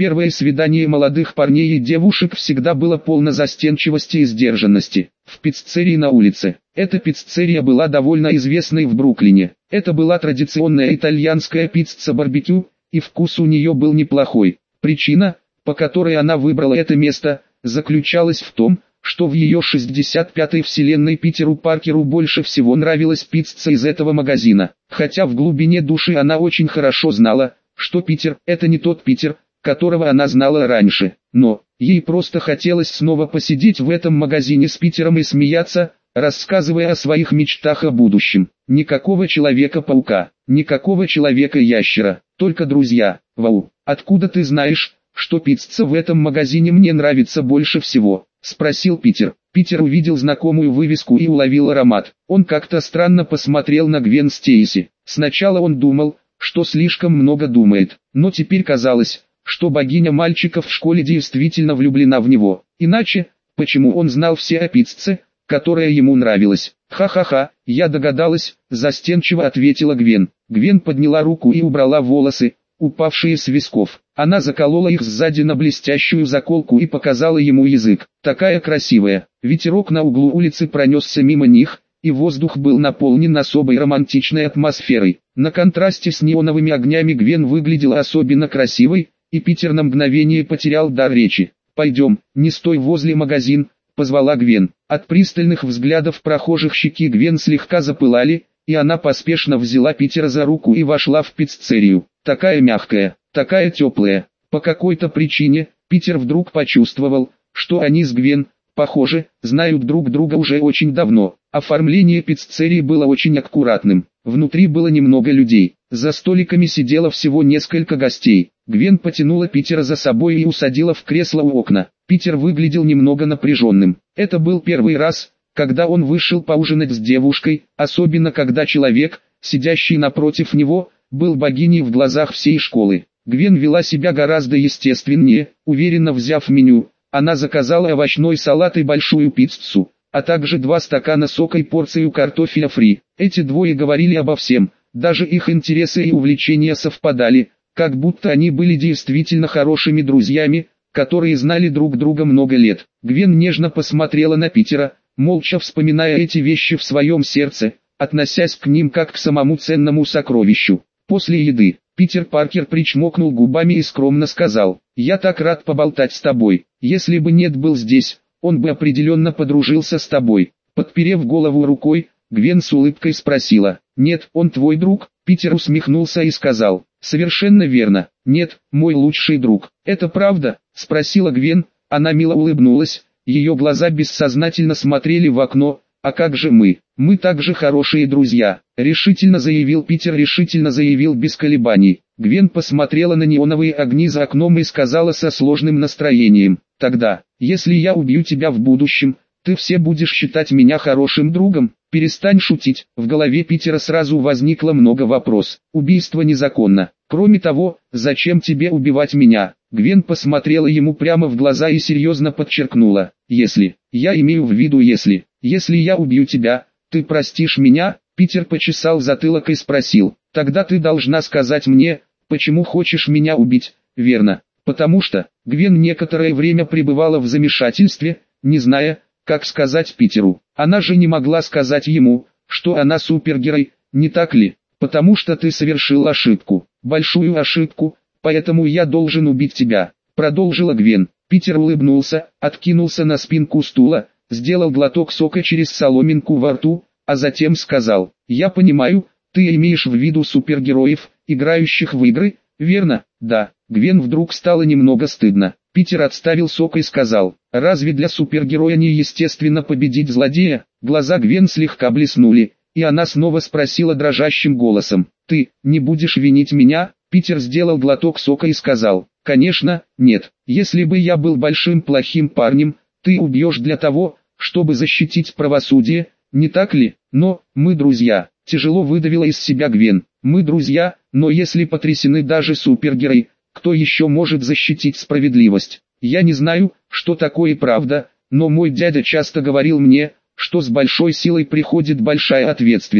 Первое свидание молодых парней и девушек всегда было полно застенчивости и сдержанности. В пиццерии на улице. Эта пиццерия была довольно известной в Бруклине. Это была традиционная итальянская пицца барбекю, и вкус у нее был неплохой. Причина, по которой она выбрала это место, заключалась в том, что в ее 65-й вселенной Питеру Паркеру больше всего нравилась пицца из этого магазина. Хотя в глубине души она очень хорошо знала, что Питер – это не тот Питер, которого она знала раньше. Но, ей просто хотелось снова посидеть в этом магазине с Питером и смеяться, рассказывая о своих мечтах о будущем. Никакого Человека-паука, никакого Человека-ящера, только друзья. Вау, откуда ты знаешь, что пицца в этом магазине мне нравится больше всего? Спросил Питер. Питер увидел знакомую вывеску и уловил аромат. Он как-то странно посмотрел на Гвен Стейси. Сначала он думал, что слишком много думает, но теперь казалось, что богиня мальчиков в школе действительно влюблена в него. Иначе, почему он знал все о пицце, которая ему нравилась? «Ха-ха-ха, я догадалась», – застенчиво ответила Гвен. Гвен подняла руку и убрала волосы, упавшие с висков. Она заколола их сзади на блестящую заколку и показала ему язык. Такая красивая. Ветерок на углу улицы пронесся мимо них, и воздух был наполнен особой романтичной атмосферой. На контрасте с неоновыми огнями Гвен выглядела особенно красивой, и Питер на мгновение потерял дар речи. «Пойдем, не стой возле магазин», — позвала Гвен. От пристальных взглядов прохожих щеки Гвен слегка запылали, и она поспешно взяла Питера за руку и вошла в пиццерию. Такая мягкая, такая теплая. По какой-то причине, Питер вдруг почувствовал, что они с Гвен, похоже, знают друг друга уже очень давно. Оформление пиццерии было очень аккуратным. Внутри было немного людей. За столиками сидело всего несколько гостей. Гвен потянула Питера за собой и усадила в кресло у окна. Питер выглядел немного напряженным. Это был первый раз, когда он вышел поужинать с девушкой, особенно когда человек, сидящий напротив него, был богиней в глазах всей школы. Гвен вела себя гораздо естественнее, уверенно взяв меню. Она заказала овощной салат и большую пиццу, а также 2 стакана сока и порцию картофеля фри. Эти двое говорили обо всем, даже их интересы и увлечения совпадали, как будто они были действительно хорошими друзьями, которые знали друг друга много лет. Гвен нежно посмотрела на Питера, молча вспоминая эти вещи в своем сердце, относясь к ним как к самому ценному сокровищу. После еды, Питер Паркер причмокнул губами и скромно сказал: «Я так рад поболтать с тобой. Если бы Нед был здесь, он бы определенно подружился с тобой». Подперев голову рукой, Гвен с улыбкой спросила: «Нет, он твой друг?» Питер усмехнулся и сказал: «Совершенно верно. Нет, мой лучший друг». «Это правда?» – спросила Гвен. Она мило улыбнулась, ее глаза бессознательно смотрели в окно. «А как же мы? Мы также хорошие друзья», – решительно заявил Питер, решительно заявил без колебаний. Гвен посмотрела на неоновые огни за окном и сказала со сложным настроением: «Тогда, если я убью тебя в будущем, ты все будешь считать меня хорошим другом?» «Перестань шутить». В голове Питера сразу возникло много вопросов. «Убийство незаконно. Кроме того, зачем тебе убивать меня?» Гвен посмотрела ему прямо в глаза и серьезно подчеркнула: «Если, я имею в виду если я убью тебя, ты простишь меня?» Питер почесал затылок и спросил: «Тогда ты должна сказать мне, почему хочешь меня убить, верно?» «Потому что...» Гвен некоторое время пребывала в замешательстве, не зная, как сказать Питеру. Она же не могла сказать ему, что она супергерой, не так ли? «Потому что ты совершил ошибку, большую ошибку, поэтому я должен убить тебя», продолжила Гвен. Питер улыбнулся, откинулся на спинку стула, сделал глоток сока через соломинку во рту, а затем сказал: «Я понимаю, ты имеешь в виду супергероев, играющих в игры, верно?» «Да». Гвен вдруг стало немного стыдно. Питер отставил сок и сказал: «Разве для супергероя не естественно победить злодея?» Глаза Гвен слегка блеснули, и она снова спросила дрожащим голосом: «Ты не будешь винить меня?» Питер сделал глоток сока и сказал: «Конечно, нет. Если бы я был большим плохим парнем, ты убьешь для того, чтобы защитить правосудие, не так ли? Но, мы друзья». Тяжело выдавила из себя Гвен. «Мы друзья, но если потрясены даже супергерои, кто еще может защитить справедливость? Я не знаю, что такое правда, но мой дядя часто говорил мне, что с большой силой приходит большая ответственность.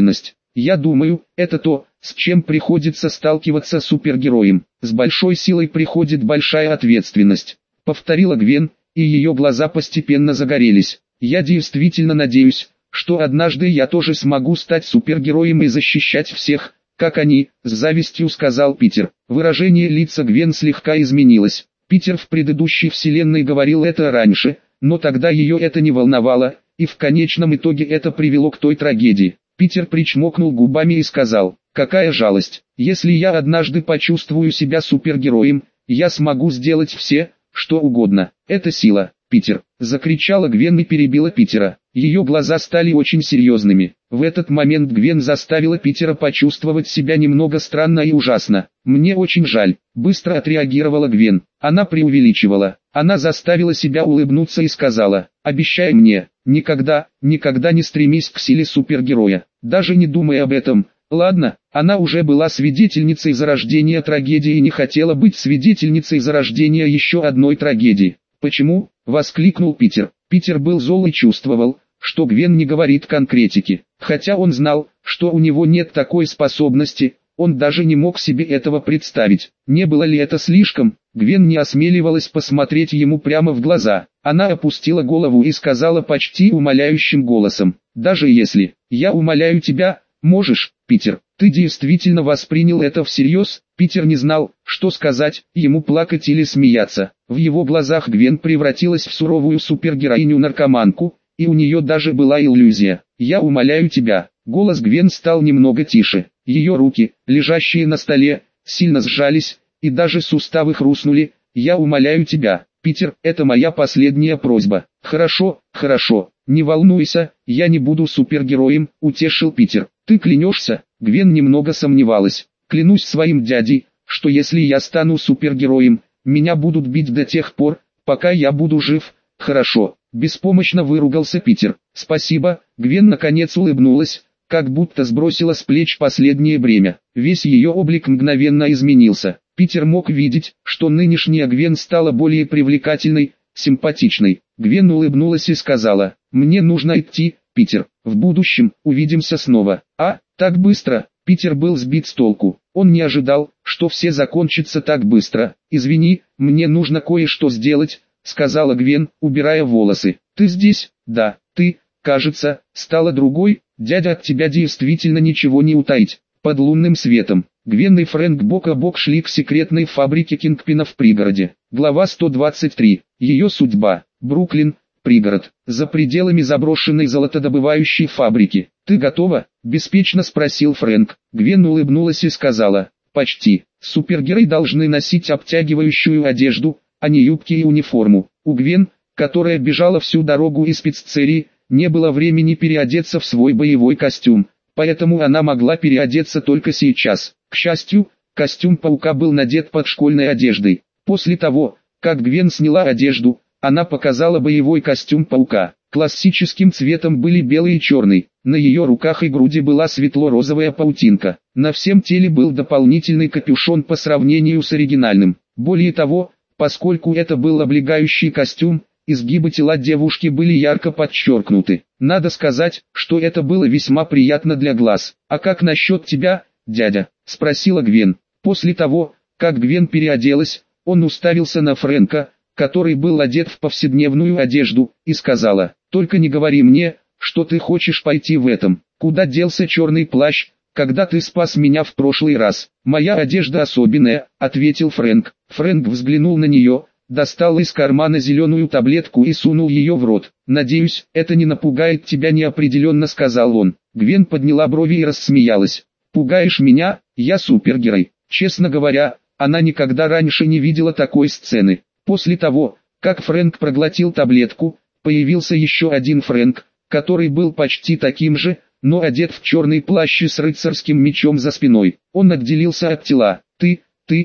Я думаю, это то, с чем приходится сталкиваться супергероям. С большой силой приходит большая ответственность, повторила Гвен, и ее глаза постепенно загорелись. Я действительно надеюсь, что однажды я тоже смогу стать супергероем и защищать всех, как они, с завистью сказал Питер. Выражение лица Гвен слегка изменилось. Питер в предыдущей вселенной говорил это раньше, но тогда ее это не волновало, и в конечном итоге это привело к той трагедии. Питер причмокнул губами и сказал: «Какая жалость, если я однажды почувствую себя супергероем, я смогу сделать все, что угодно. Это сила, Питер!» — закричала Гвен и перебила Питера. Ее глаза стали очень серьезными. В этот момент Гвен заставила Питера почувствовать себя немного странно и ужасно. «Мне очень жаль», — быстро отреагировала Гвен. Она преувеличивала. Она заставила себя улыбнуться и сказала: «Обещай мне, никогда, никогда не стремись к силе супергероя, даже не думай об этом». Ладно, она уже была свидетельницей зарождения трагедии и не хотела быть свидетельницей зарождения еще одной трагедии. «Почему?» — воскликнул Питер. Питер был зол и чувствовал, что Гвен не говорит конкретики. Хотя он знал, что у него нет такой способности, он даже не мог себе этого представить. Не было ли это слишком? Гвен не осмеливалась посмотреть ему прямо в глаза. Она опустила голову и сказала почти умоляющим голосом: «Даже если я умоляю тебя, можешь, Питер, ты действительно воспринял это всерьез?» Питер не знал, что сказать, ему плакать или смеяться. В его глазах Гвен превратилась в суровую супергероиню-наркоманку, и у нее даже была иллюзия. «Я умоляю тебя». Голос Гвен стал немного тише. Ее руки, лежащие на столе, сильно сжались, и даже суставы хрустнули. «Я умоляю тебя, Питер, это моя последняя просьба». «Хорошо, хорошо, не волнуйся, я не буду супергероем», — утешил Питер. «Ты клянешься?» Гвен немного сомневалась. «Клянусь своим дядей, что если я стану супергероем, меня будут бить до тех пор, пока я буду жив». «Хорошо», — беспомощно выругался Питер. «Спасибо». Гвен наконец улыбнулась, как будто сбросила с плеч последнее бремя. Весь ее облик мгновенно изменился. Питер мог видеть, что нынешняя Гвен стала более привлекательной, симпатичной. Гвен улыбнулась и сказала: «Мне нужно идти, Питер. В будущем увидимся снова». «А, так быстро?» Питер был сбит с толку. Он не ожидал, что все закончится так быстро. «Извини, мне нужно кое-что сделать», — сказала Гвен, убирая волосы. «Ты здесь?» «Да, ты, кажется, стала другой. Дядя, от тебя действительно ничего не утаить». Под лунным светом Гвен и Фрэнк бок о бок шли к секретной фабрике Кингпина в пригороде. Глава 123. Ее судьба. Бруклин, пригород, за пределами заброшенной золотодобывающей фабрики. «Ты готова?» – беспечно спросил Фрэнк. Гвен улыбнулась и сказала: «Почти. Супергерои должны носить обтягивающую одежду, а не юбки и униформу». У Гвен, которая бежала всю дорогу из спеццерии, не было времени переодеться в свой боевой костюм, поэтому она могла переодеться только сейчас. К счастью, костюм паука был надет под школьной одеждой. После того, как Гвен сняла одежду, она показала боевой костюм паука. Классическим цветом были белый и черный. На ее руках и груди была светло-розовая паутинка. На всем теле был дополнительный капюшон по сравнению с оригинальным. Более того, поскольку это был облегающий костюм, изгибы тела девушки были ярко подчеркнуты. Надо сказать, что это было весьма приятно для глаз. «А как насчет тебя, дядя?» – спросила Гвен. После того, как Гвен переоделась, он уставился на Фрэнка, который был одет в повседневную одежду, и сказала: «Только не говори мне, что ты хочешь пойти в этом. Куда делся черный плащ, когда ты спас меня в прошлый раз?» «Моя одежда особенная», — ответил Фрэнк. Фрэнк взглянул на нее, достал из кармана зеленую таблетку и сунул ее в рот. «Надеюсь, это не напугает тебя», — неопределенно сказал он. Гвен подняла брови и рассмеялась. «Пугаешь меня? Я супергерой». Честно говоря, она никогда раньше не видела такой сцены. После того, как Фрэнк проглотил таблетку, появился еще один Фрэнк, который был почти таким же, но одет в черный плащ и с рыцарским мечом за спиной. Он отделился от тела. «Ты,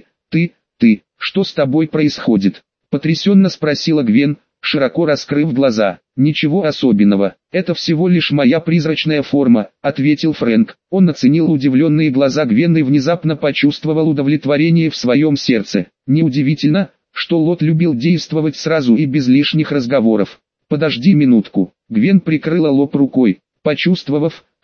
что с тобой происходит?» — потрясенно спросила Гвен, широко раскрыв глаза. «Ничего особенного, это всего лишь моя призрачная форма», — ответил Фрэнк. Он оценил удивленные глаза Гвен и внезапно почувствовал удовлетворение в своем сердце. Неудивительно, что Лот любил действовать сразу и без лишних разговоров. «Подожди минутку». Гвен прикрыла лоб рукой, почувствовав,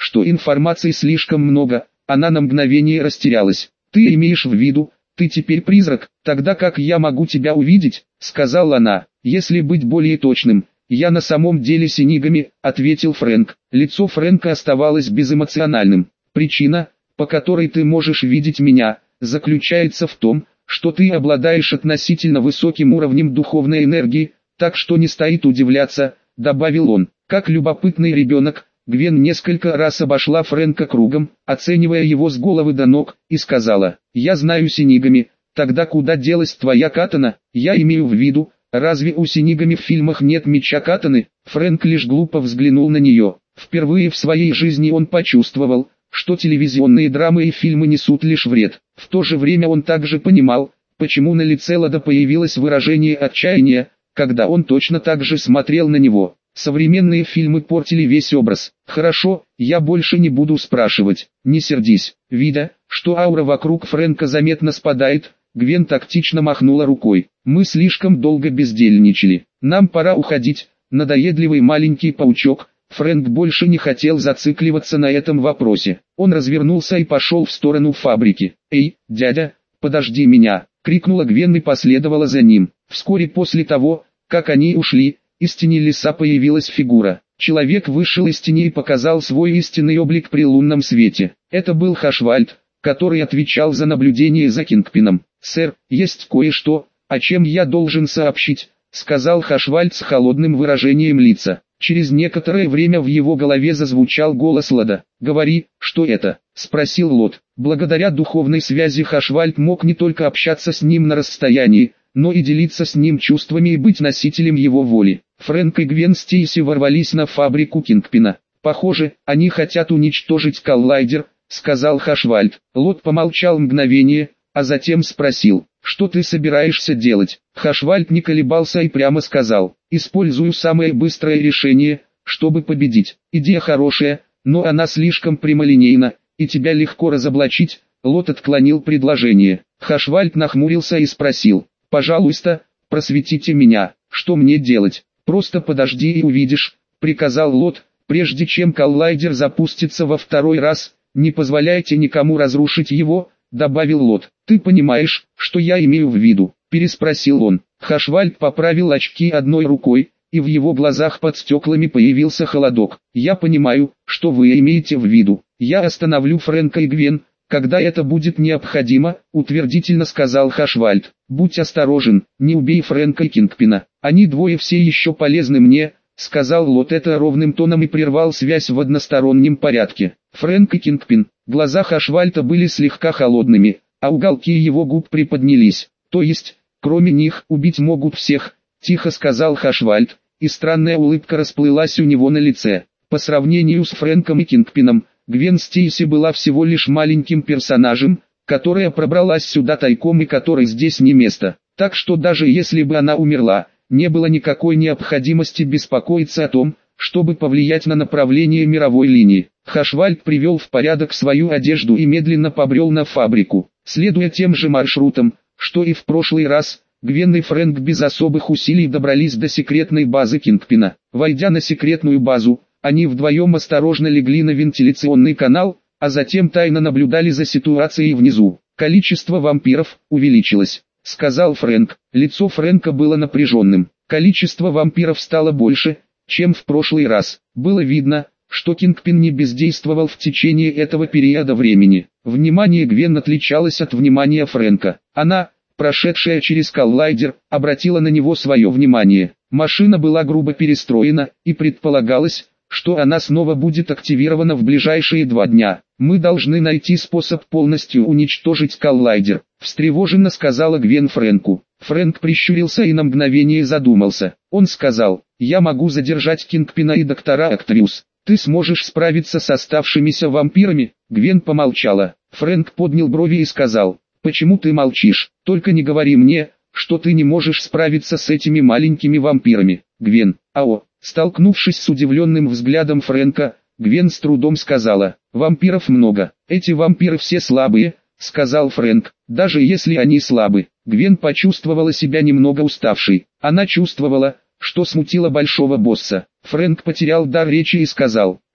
что информации слишком много, она на мгновение растерялась. «Ты имеешь в виду, ты теперь призрак, тогда как я могу тебя увидеть?» — сказала она. «Если быть более точным, я на самом деле Синигами», — ответил Фрэнк. Лицо Фрэнка оставалось безэмоциональным. «Причина, по которой ты можешь видеть меня, заключается в том, что ты обладаешь относительно высоким уровнем духовной энергии, так что не стоит удивляться», — добавил он. Как любопытный ребенок, Гвен несколько раз обошла Фрэнка кругом, оценивая его с головы до ног, и сказала: «Я знаю Синигами, тогда куда делась твоя катана? Я имею в виду, разве у Синигами в фильмах нет меча катаны?» Фрэнк лишь глупо взглянул на нее. Впервые в своей жизни он почувствовал, что телевизионные драмы и фильмы несут лишь вред. В то же время он также понимал, почему на лице Лода появилось выражение отчаяния, когда он точно так же смотрел на него. Современные фильмы портили весь образ. «Хорошо, я больше не буду спрашивать, не сердись». Видя, что аура вокруг Фрэнка заметно спадает, Гвен тактично махнула рукой. «Мы слишком долго бездельничали. Нам пора уходить, надоедливый маленький паучок». Фрэнк больше не хотел зацикливаться на этом вопросе. Он развернулся и пошел в сторону фабрики. «Эй, дядя, подожди меня!» — крикнула Гвен и последовала за ним. Вскоре после того, как они ушли, из тени леса появилась фигура. Человек вышел из тени и показал свой истинный облик при лунном свете. Это был Хашвальд, который отвечал за наблюдение за Кингпином. «Сэр, есть кое-что, о чем я должен сообщить», — сказал Хашвальд с холодным выражением лица. Через некоторое время в его голове зазвучал голос Лода. «Говори, что это?» — спросил Лод. Благодаря духовной связи Хашвальд мог не только общаться с ним на расстоянии, но и делиться с ним чувствами и быть носителем его воли. Фрэнк и Гвен Стейси ворвались на фабрику Кингпина. «Похоже, они хотят уничтожить коллайдер», — сказал Хашвальд. Лод помолчал мгновение, а затем спросил: «Что ты собираешься делать?» Хашвальд не колебался и прямо сказал: «Использую самое быстрое решение, чтобы победить. Идея хорошая, но она слишком прямолинейна, и тебя легко разоблачить». Лот отклонил предложение. Хашвальд нахмурился и спросил: «Пожалуйста, просветите меня, что мне делать?» «Просто подожди и увидишь», — приказал Лот, «прежде чем коллайдер запустится во второй раз, не позволяйте никому разрушить его», — добавил Лот. «Ты понимаешь, что я имею в виду?» — переспросил он. Хашвальд поправил очки одной рукой, и в его глазах под стеклами появился холодок. «Я понимаю, что вы имеете в виду. Я остановлю Фрэнка и Гвен, когда это будет необходимо», — утвердительно сказал Хашвальд. «Будь осторожен, не убей Фрэнка и Кингпина. Они двое все еще полезны мне», — сказал Лот это ровным тоном и прервал связь в одностороннем порядке. Фрэнк и Кингпин. Глаза Хашвальда были слегка холодными, а уголки его губ приподнялись. «То есть, кроме них, убить могут всех», — тихо сказал Хашвальд, и странная улыбка расплылась у него на лице. По сравнению с Фрэнком и Кингпином, Гвен Стейси была всего лишь маленьким персонажем, которая пробралась сюда тайком и которой здесь не место. Так что даже если бы она умерла, не было никакой необходимости беспокоиться о том, чтобы повлиять на направление мировой линии. Хашвальд привел в порядок свою одежду и медленно побрел на фабрику. Следуя тем же маршрутам, что и в прошлый раз, Гвен и Фрэнк без особых усилий добрались до секретной базы Кингпина. Войдя на секретную базу, они вдвоем осторожно легли на вентиляционный канал, а затем тайно наблюдали за ситуацией внизу. «Количество вампиров увеличилось», — сказал Фрэнк. Лицо Фрэнка было напряженным. Количество вампиров стало больше, чем в прошлый раз. Было видно, что Кингпин не бездействовал в течение этого периода времени. Внимание Гвен отличалось от внимания Фрэнка. Она, прошедшая через коллайдер, обратила на него свое внимание. Машина была грубо перестроена, и предполагалось, что она снова будет активирована в ближайшие 2 дня. «Мы должны найти способ полностью уничтожить коллайдер», — встревоженно сказала Гвен Фрэнку. Фрэнк прищурился и на мгновение задумался. Он сказал: «Я могу задержать Кингпина и доктора Актриус. Ты сможешь справиться с оставшимися вампирами?» Гвен помолчала. Фрэнк поднял брови и сказал: «Почему ты молчишь? Только не говори мне, что ты не можешь справиться с этими маленькими вампирами». Гвен: «Ао». Столкнувшись с удивленным взглядом Фрэнка, Гвен с трудом сказала: «Вампиров много. Эти вампиры все слабые», — сказал Фрэнк. «Даже если они слабы». Гвен почувствовала себя немного уставшей. Она чувствовала, что смутила большого босса. Фрэнк потерял дар речи и сказал: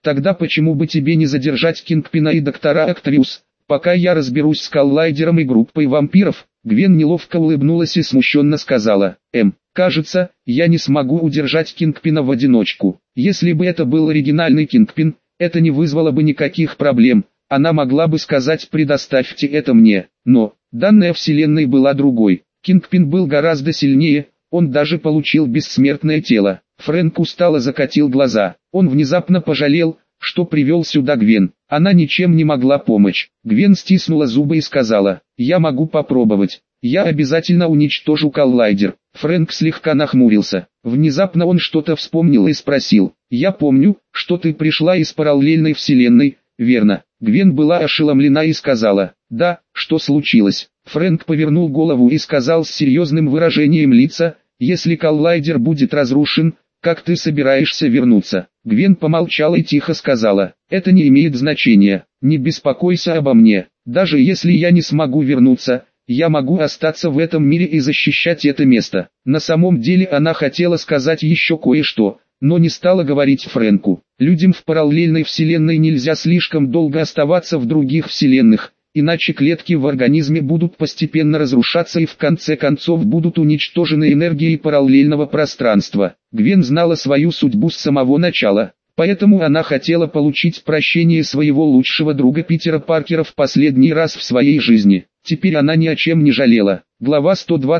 Тогда почему бы тебе не задержать Кингпина и доктора Актриус, пока я разберусь с коллайдером и группой вампиров? Гвен неловко улыбнулась и смущенно сказала: кажется, я не смогу удержать Кингпина в одиночку. Если бы это был оригинальный Кингпин, это не вызвало бы никаких проблем. Она могла бы сказать: предоставьте это мне. Но данная вселенной была другой. Кингпин был гораздо сильнее, он даже получил бессмертное тело. Фрэнк устало закатил глаза. Он внезапно пожалел, что привел сюда Гвен. Она ничем не могла помочь. Гвен стиснула зубы и сказала: я могу попробовать. Я обязательно уничтожу коллайдер. Фрэнк слегка нахмурился. Внезапно он что-то вспомнил и спросил: я помню, что ты пришла из параллельной вселенной, верно? Гвен была ошеломлена и сказала: да, что случилось? Фрэнк повернул голову и сказал с серьезным выражением лица: если коллайдер будет разрушен, как ты собираешься вернуться? Гвен помолчала и тихо сказала: это не имеет значения, не беспокойся обо мне. Даже если я не смогу вернуться, я могу остаться в этом мире и защищать это место. На самом деле она хотела сказать еще кое-что, но не стала говорить Фрэнку. Людям в параллельной вселенной нельзя слишком долго оставаться в других вселенных, иначе клетки в организме будут постепенно разрушаться и в конце концов будут уничтожены энергией параллельного пространства. Гвен знала свою судьбу с самого начала, поэтому она хотела получить прощение своего лучшего друга Питера Паркера в последний раз в своей жизни. Теперь она ни о чем не жалела. Глава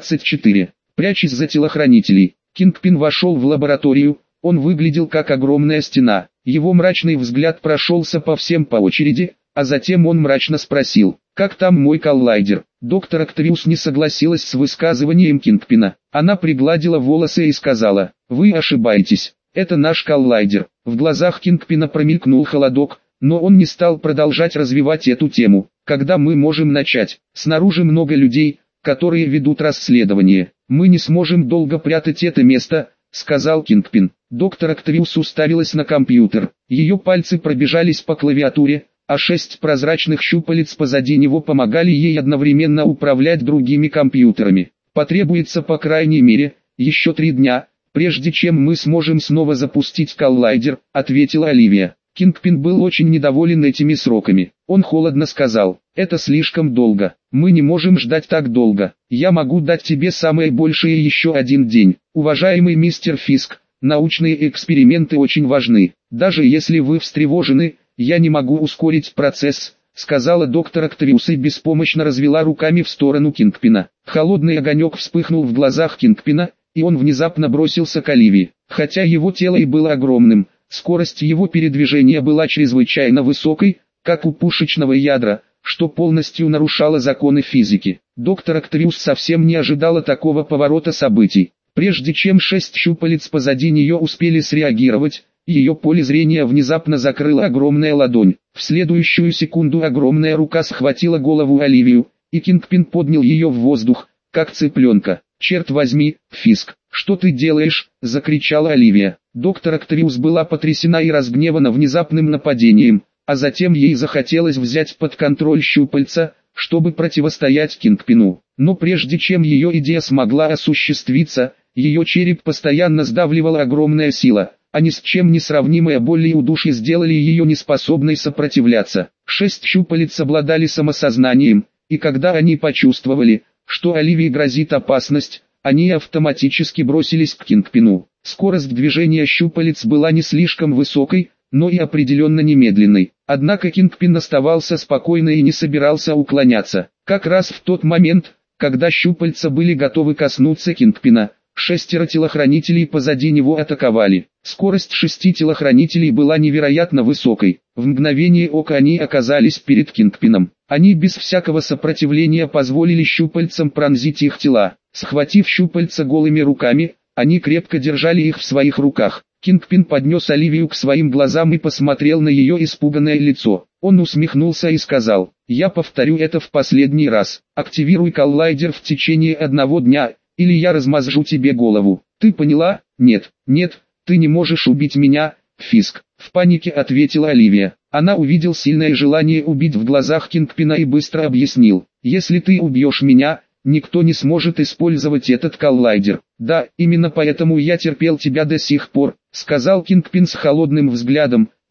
124. Прячась за телохранителей, Кингпин вошел в лабораторию. Он выглядел как огромная стена. Его мрачный взгляд прошелся по всем по очереди, а затем он мрачно спросил: как там мой коллайдер? Доктор Актриус не согласилась с высказыванием Кингпина. Она пригладила волосы и сказала: вы ошибаетесь, это наш коллайдер. В глазах Кингпина промелькнул холодок, но он не стал продолжать развивать эту тему. Когда мы можем начать? Снаружи много людей, которые ведут расследование. Мы не сможем долго прятать это место, сказал Кингпин. Доктор Актриус уставилась на компьютер. Ее пальцы пробежались по клавиатуре, а 6 прозрачных щупалец позади него помогали ей одновременно управлять другими компьютерами. Потребуется по крайней мере еще 3 дня, прежде чем мы сможем снова запустить коллайдер, ответила Оливия. Кингпин был очень недоволен этими сроками. Он холодно сказал: это слишком долго. Мы не можем ждать так долго. Я могу дать тебе самое большее еще 1 день. Уважаемый мистер Фиск, научные эксперименты очень важны. Даже если вы встревожены, я не могу ускорить процесс, сказала доктор Актриус и беспомощно развела руками в сторону Кингпина. Холодный огонек вспыхнул в глазах Кингпина, и он внезапно бросился к Оливии. Хотя его тело и было огромным, скорость его передвижения была чрезвычайно высокой, как у пушечного ядра, что полностью нарушало законы физики. Доктор Актриус совсем не ожидала такого поворота событий. Прежде чем 6 щупалец позади нее успели среагировать, ее поле зрения внезапно закрыла огромная ладонь. В следующую секунду огромная рука схватила голову Оливию, и Кингпин поднял ее в воздух, как цыпленка. «Черт возьми, Фиск, что ты делаешь?» – закричала Оливия. Доктор Актриус была потрясена и разгневана внезапным нападением, а затем ей захотелось взять под контроль щупальца, чтобы противостоять Кингпину. Но прежде чем ее идея смогла осуществиться, ее череп постоянно сдавливала огромная сила, а ни с чем не сравнимая боль и удушье сделали ее неспособной сопротивляться. 6 щупалец обладали самосознанием, и когда они почувствовали, что Оливии грозит опасность, они автоматически бросились к Кингпину. Скорость движения щупалец была не слишком высокой, но и определенно немедленной. Однако Кингпин оставался спокойно и не собирался уклоняться. Как раз в тот момент, когда щупальца были готовы коснуться Кингпина, 6 телохранителей позади него атаковали. Скорость 6 телохранителей была невероятно высокой. В мгновение ока они оказались перед Кингпином. Они без всякого сопротивления позволили щупальцам пронзить их тела. Схватив щупальца голыми руками, они крепко держали их в своих руках. Кингпин поднес Оливию к своим глазам и посмотрел на ее испуганное лицо. Он усмехнулся и сказал: «Я повторю это в последний раз. Активируй коллайдер в течение 1 дня, или я размажу тебе голову. Ты поняла?» «Нет, нет, ты не можешь убить меня, Фиск», — в панике ответила Оливия. Она увидел сильное желание убить в глазах Кингпина и быстро объяснил: «Если ты убьешь меня, никто не сможет использовать этот коллайдер». «Да, именно поэтому я терпел тебя до сих пор», — сказал Кингпин с холодным взглядом,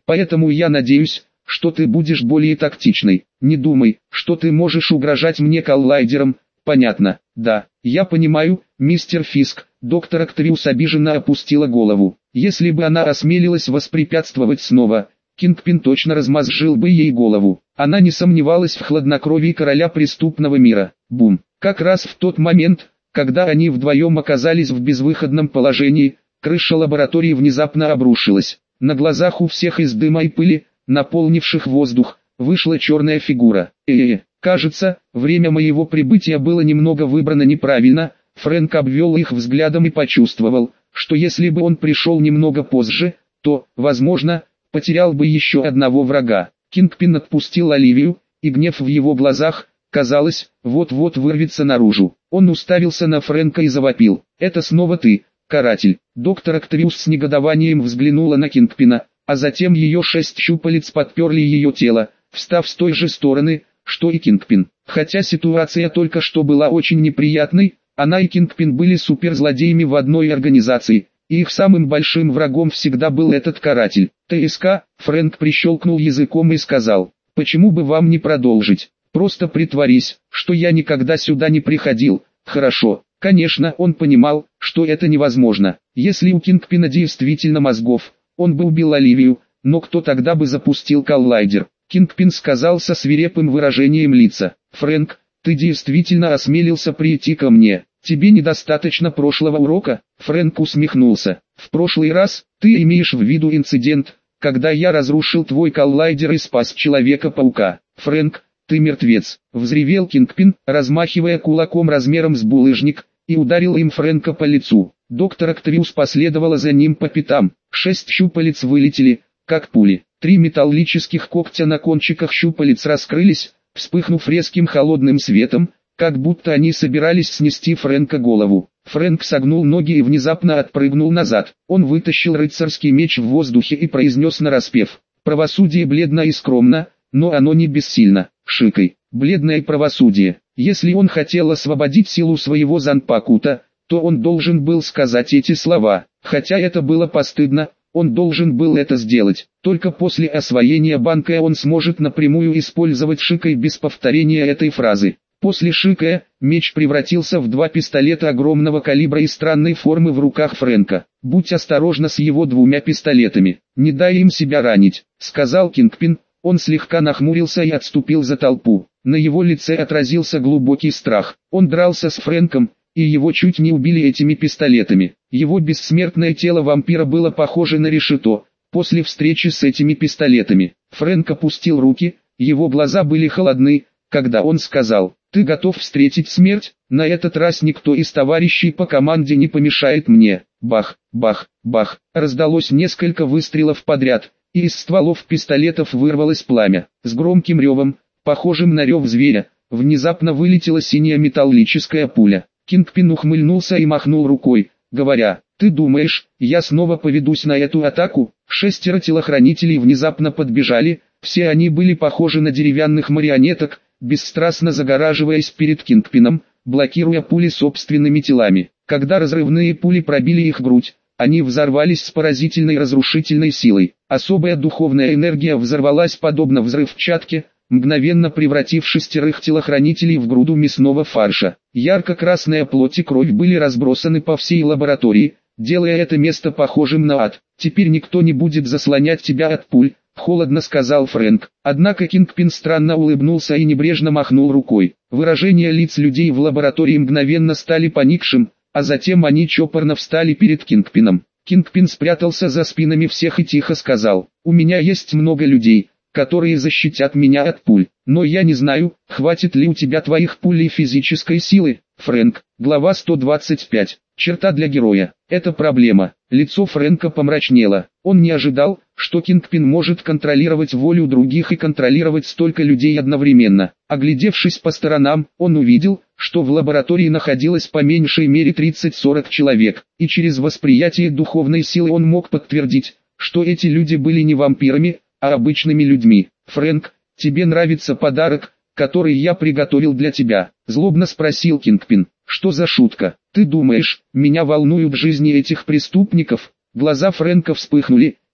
Поэтому я надеюсь, что ты будешь более тактичной. Не думай, что ты можешь угрожать мне коллайдером. Понятно? Да, я понимаю, мистер Фиск. Доктор Октавиус обиженно опустила голову. Если бы она осмелилась воспрепятствовать снова, Кингпин точно размозжил бы ей голову. Она не сомневалась в хладнокровии короля преступного мира. Бум. Как раз в тот момент, когда они вдвоем оказались в безвыходном положении, крыша лаборатории внезапно обрушилась. На глазах у всех из дыма и пыли, наполнивших воздух, вышла черная фигура. Кажется, время моего прибытия было немного выбрано неправильно. Фрэнк обвел их взглядом и почувствовал, что если бы он пришел немного позже, то, возможно, потерял бы еще одного врага. Кингпин отпустил Оливию, и гнев в его глазах, казалось, вот-вот вырвется наружу. Он уставился на Фрэнка и завопил: «Это снова ты, каратель!» Доктор Октавиус с негодованием взглянула на Кингпина, а затем ее 6 щупалец подперли ее тело, встав с той же стороны, что и Кингпин. Хотя ситуация только что была очень неприятной, она и Кингпин были суперзлодеями в одной организации, и их самым большим врагом всегда был этот каратель. ТСК, Фрэнк прищелкнул языком и сказал: «Почему бы вам не продолжить? Просто притворись, что я никогда сюда не приходил». Хорошо. Конечно, он понимал, что это невозможно. Если у Кингпина действительно мозгов, он бы убил Оливию, но кто тогда бы запустил коллайдер? Кингпин сказал со свирепым выражением лица: «Фрэнк, ты действительно осмелился прийти ко мне. Тебе недостаточно прошлого урока?» Фрэнк усмехнулся. «В прошлый раз, ты имеешь в виду инцидент, когда я разрушил твой коллайдер и спас Человека-паука. Фрэнк, ты мертвец!» Взревел Кингпин, размахивая кулаком размером с булыжник, и ударил им Фрэнка по лицу. Доктор Октавиус последовала за ним по пятам. 6 щупалец вылетели, как пули. 3 металлических когтя на кончиках щупалец раскрылись, вспыхнув резким холодным светом, как будто они собирались снести Фрэнка голову. Фрэнк согнул ноги и внезапно отпрыгнул назад. Он вытащил рыцарский меч в воздухе и произнес нараспев: «Правосудие бледно и скромно, но оно не бессильно». Шикай, бледное правосудие. Если он хотел освободить силу своего Занпакута, то он должен был сказать эти слова. Хотя это было постыдно, он должен был это сделать. Только после освоения банка он сможет напрямую использовать Шикай без повторения этой фразы. После Шикая, меч превратился в 2 пистолета огромного калибра и странной формы в руках Фрэнка. «Будь осторожна с его 2 пистолетами, не дай им себя ранить», — сказал Кингпин. Он слегка нахмурился и отступил за толпу. На его лице отразился глубокий страх. Он дрался с Фрэнком, и его чуть не убили этими пистолетами. Его бессмертное тело вампира было похоже на решето, после встречи с этими пистолетами. Фрэнк опустил руки, его глаза были холодны, когда он сказал: «Ты готов встретить смерть? На этот раз никто из товарищей по команде не помешает мне». Бах, бах, бах, раздалось несколько выстрелов подряд, и из стволов пистолетов вырвалось пламя. С громким ревом, похожим на рев зверя, внезапно вылетела синяя металлическая пуля. Кингпин ухмыльнулся и махнул рукой, говоря: «Ты думаешь, я снова поведусь на эту атаку?» 6 телохранителей внезапно подбежали, все они были похожи на деревянных марионеток, бесстрастно загораживаясь перед Кингпином, блокируя пули собственными телами. Когда разрывные пули пробили их грудь, они взорвались с поразительной разрушительной силой. Особая духовная энергия взорвалась подобно взрывчатке, мгновенно превратив 6 телохранителей в груду мясного фарша. Ярко-красная плоть и кровь были разбросаны по всей лаборатории, делая это место похожим на ад. «Теперь никто не будет заслонять тебя от пуль», — холодно сказал Фрэнк. Однако Кингпин странно улыбнулся и небрежно махнул рукой. Выражения лиц людей в лаборатории мгновенно стали поникшим, а затем они чопорно встали перед Кингпином. Кингпин спрятался за спинами всех и тихо сказал: «У меня есть много людей, которые защитят меня от пуль, но я не знаю, хватит ли у тебя твоих пуль и физической силы». Фрэнк, глава 125. Черта для героя. Это проблема. Лицо Фрэнка помрачнело. Он не ожидал, что Кингпин может контролировать волю других и контролировать столько людей одновременно. Оглядевшись по сторонам, он увидел, что в лаборатории находилось по меньшей мере 30-40 человек, и через восприятие духовной силы он мог подтвердить, что эти люди были не вампирами, а обычными людьми. «Фрэнк, тебе нравится подарок, который я приготовил для тебя?» — злобно спросил Кингпин. «Что за шутка? Ты думаешь, меня волнуют жизни этих преступников?» Глаза Фрэнка вспыхнули,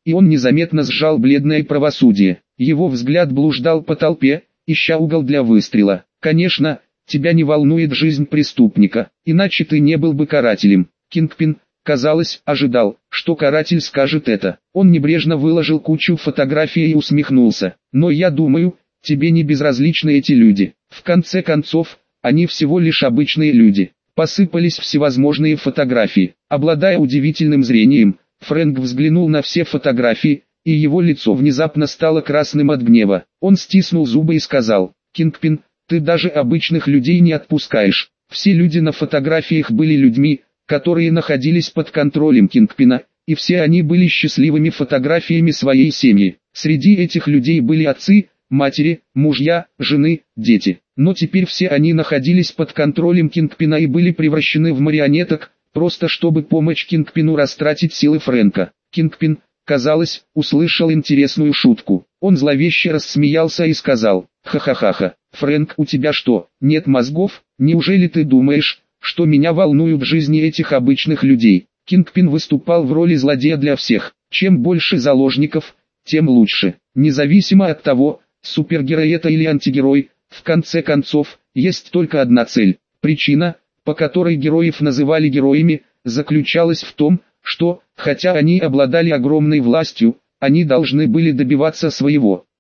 и он незаметно сжал бледное правосудие. Его взгляд блуждал по толпе, ища угол для выстрела. «Конечно, тебя не волнует жизнь преступника, иначе ты не был бы карателем». Кингпин, казалось, ожидал, что каратель скажет это. Он небрежно выложил кучу фотографий и усмехнулся. «Но я думаю, тебе не безразличны эти люди. В конце концов, они всего лишь обычные люди». Посыпались всевозможные фотографии. Обладая удивительным зрением, Фрэнк взглянул на все фотографии, и его лицо внезапно стало красным от гнева. Он стиснул зубы и сказал: «Кингпин, ты даже обычных людей не отпускаешь». Все люди на фотографиях были людьми, которые находились под контролем Кингпина, и все они были счастливыми фотографиями своей семьи. Среди этих людей были отцы, матери, мужья, жены, дети. Но теперь все они находились под контролем Кингпина и были превращены в марионеток, просто чтобы помочь Кингпину растратить силы Фрэнка. Кингпин, казалось, услышал интересную шутку. Он зловеще рассмеялся и сказал: «Ха-ха-ха-ха, Фрэнк, у тебя что, нет мозгов? Неужели ты думаешь, что меня волнуют жизни этих обычных людей?» Кингпин выступал в роли злодея для всех. Чем больше заложников, тем лучше. Независимо от того, супергерой это или антигерой, в конце концов, есть только одна цель. Причина, по которой героев называли героями, заключалась в том, что, хотя они обладали огромной властью, они должны были добиваться своего.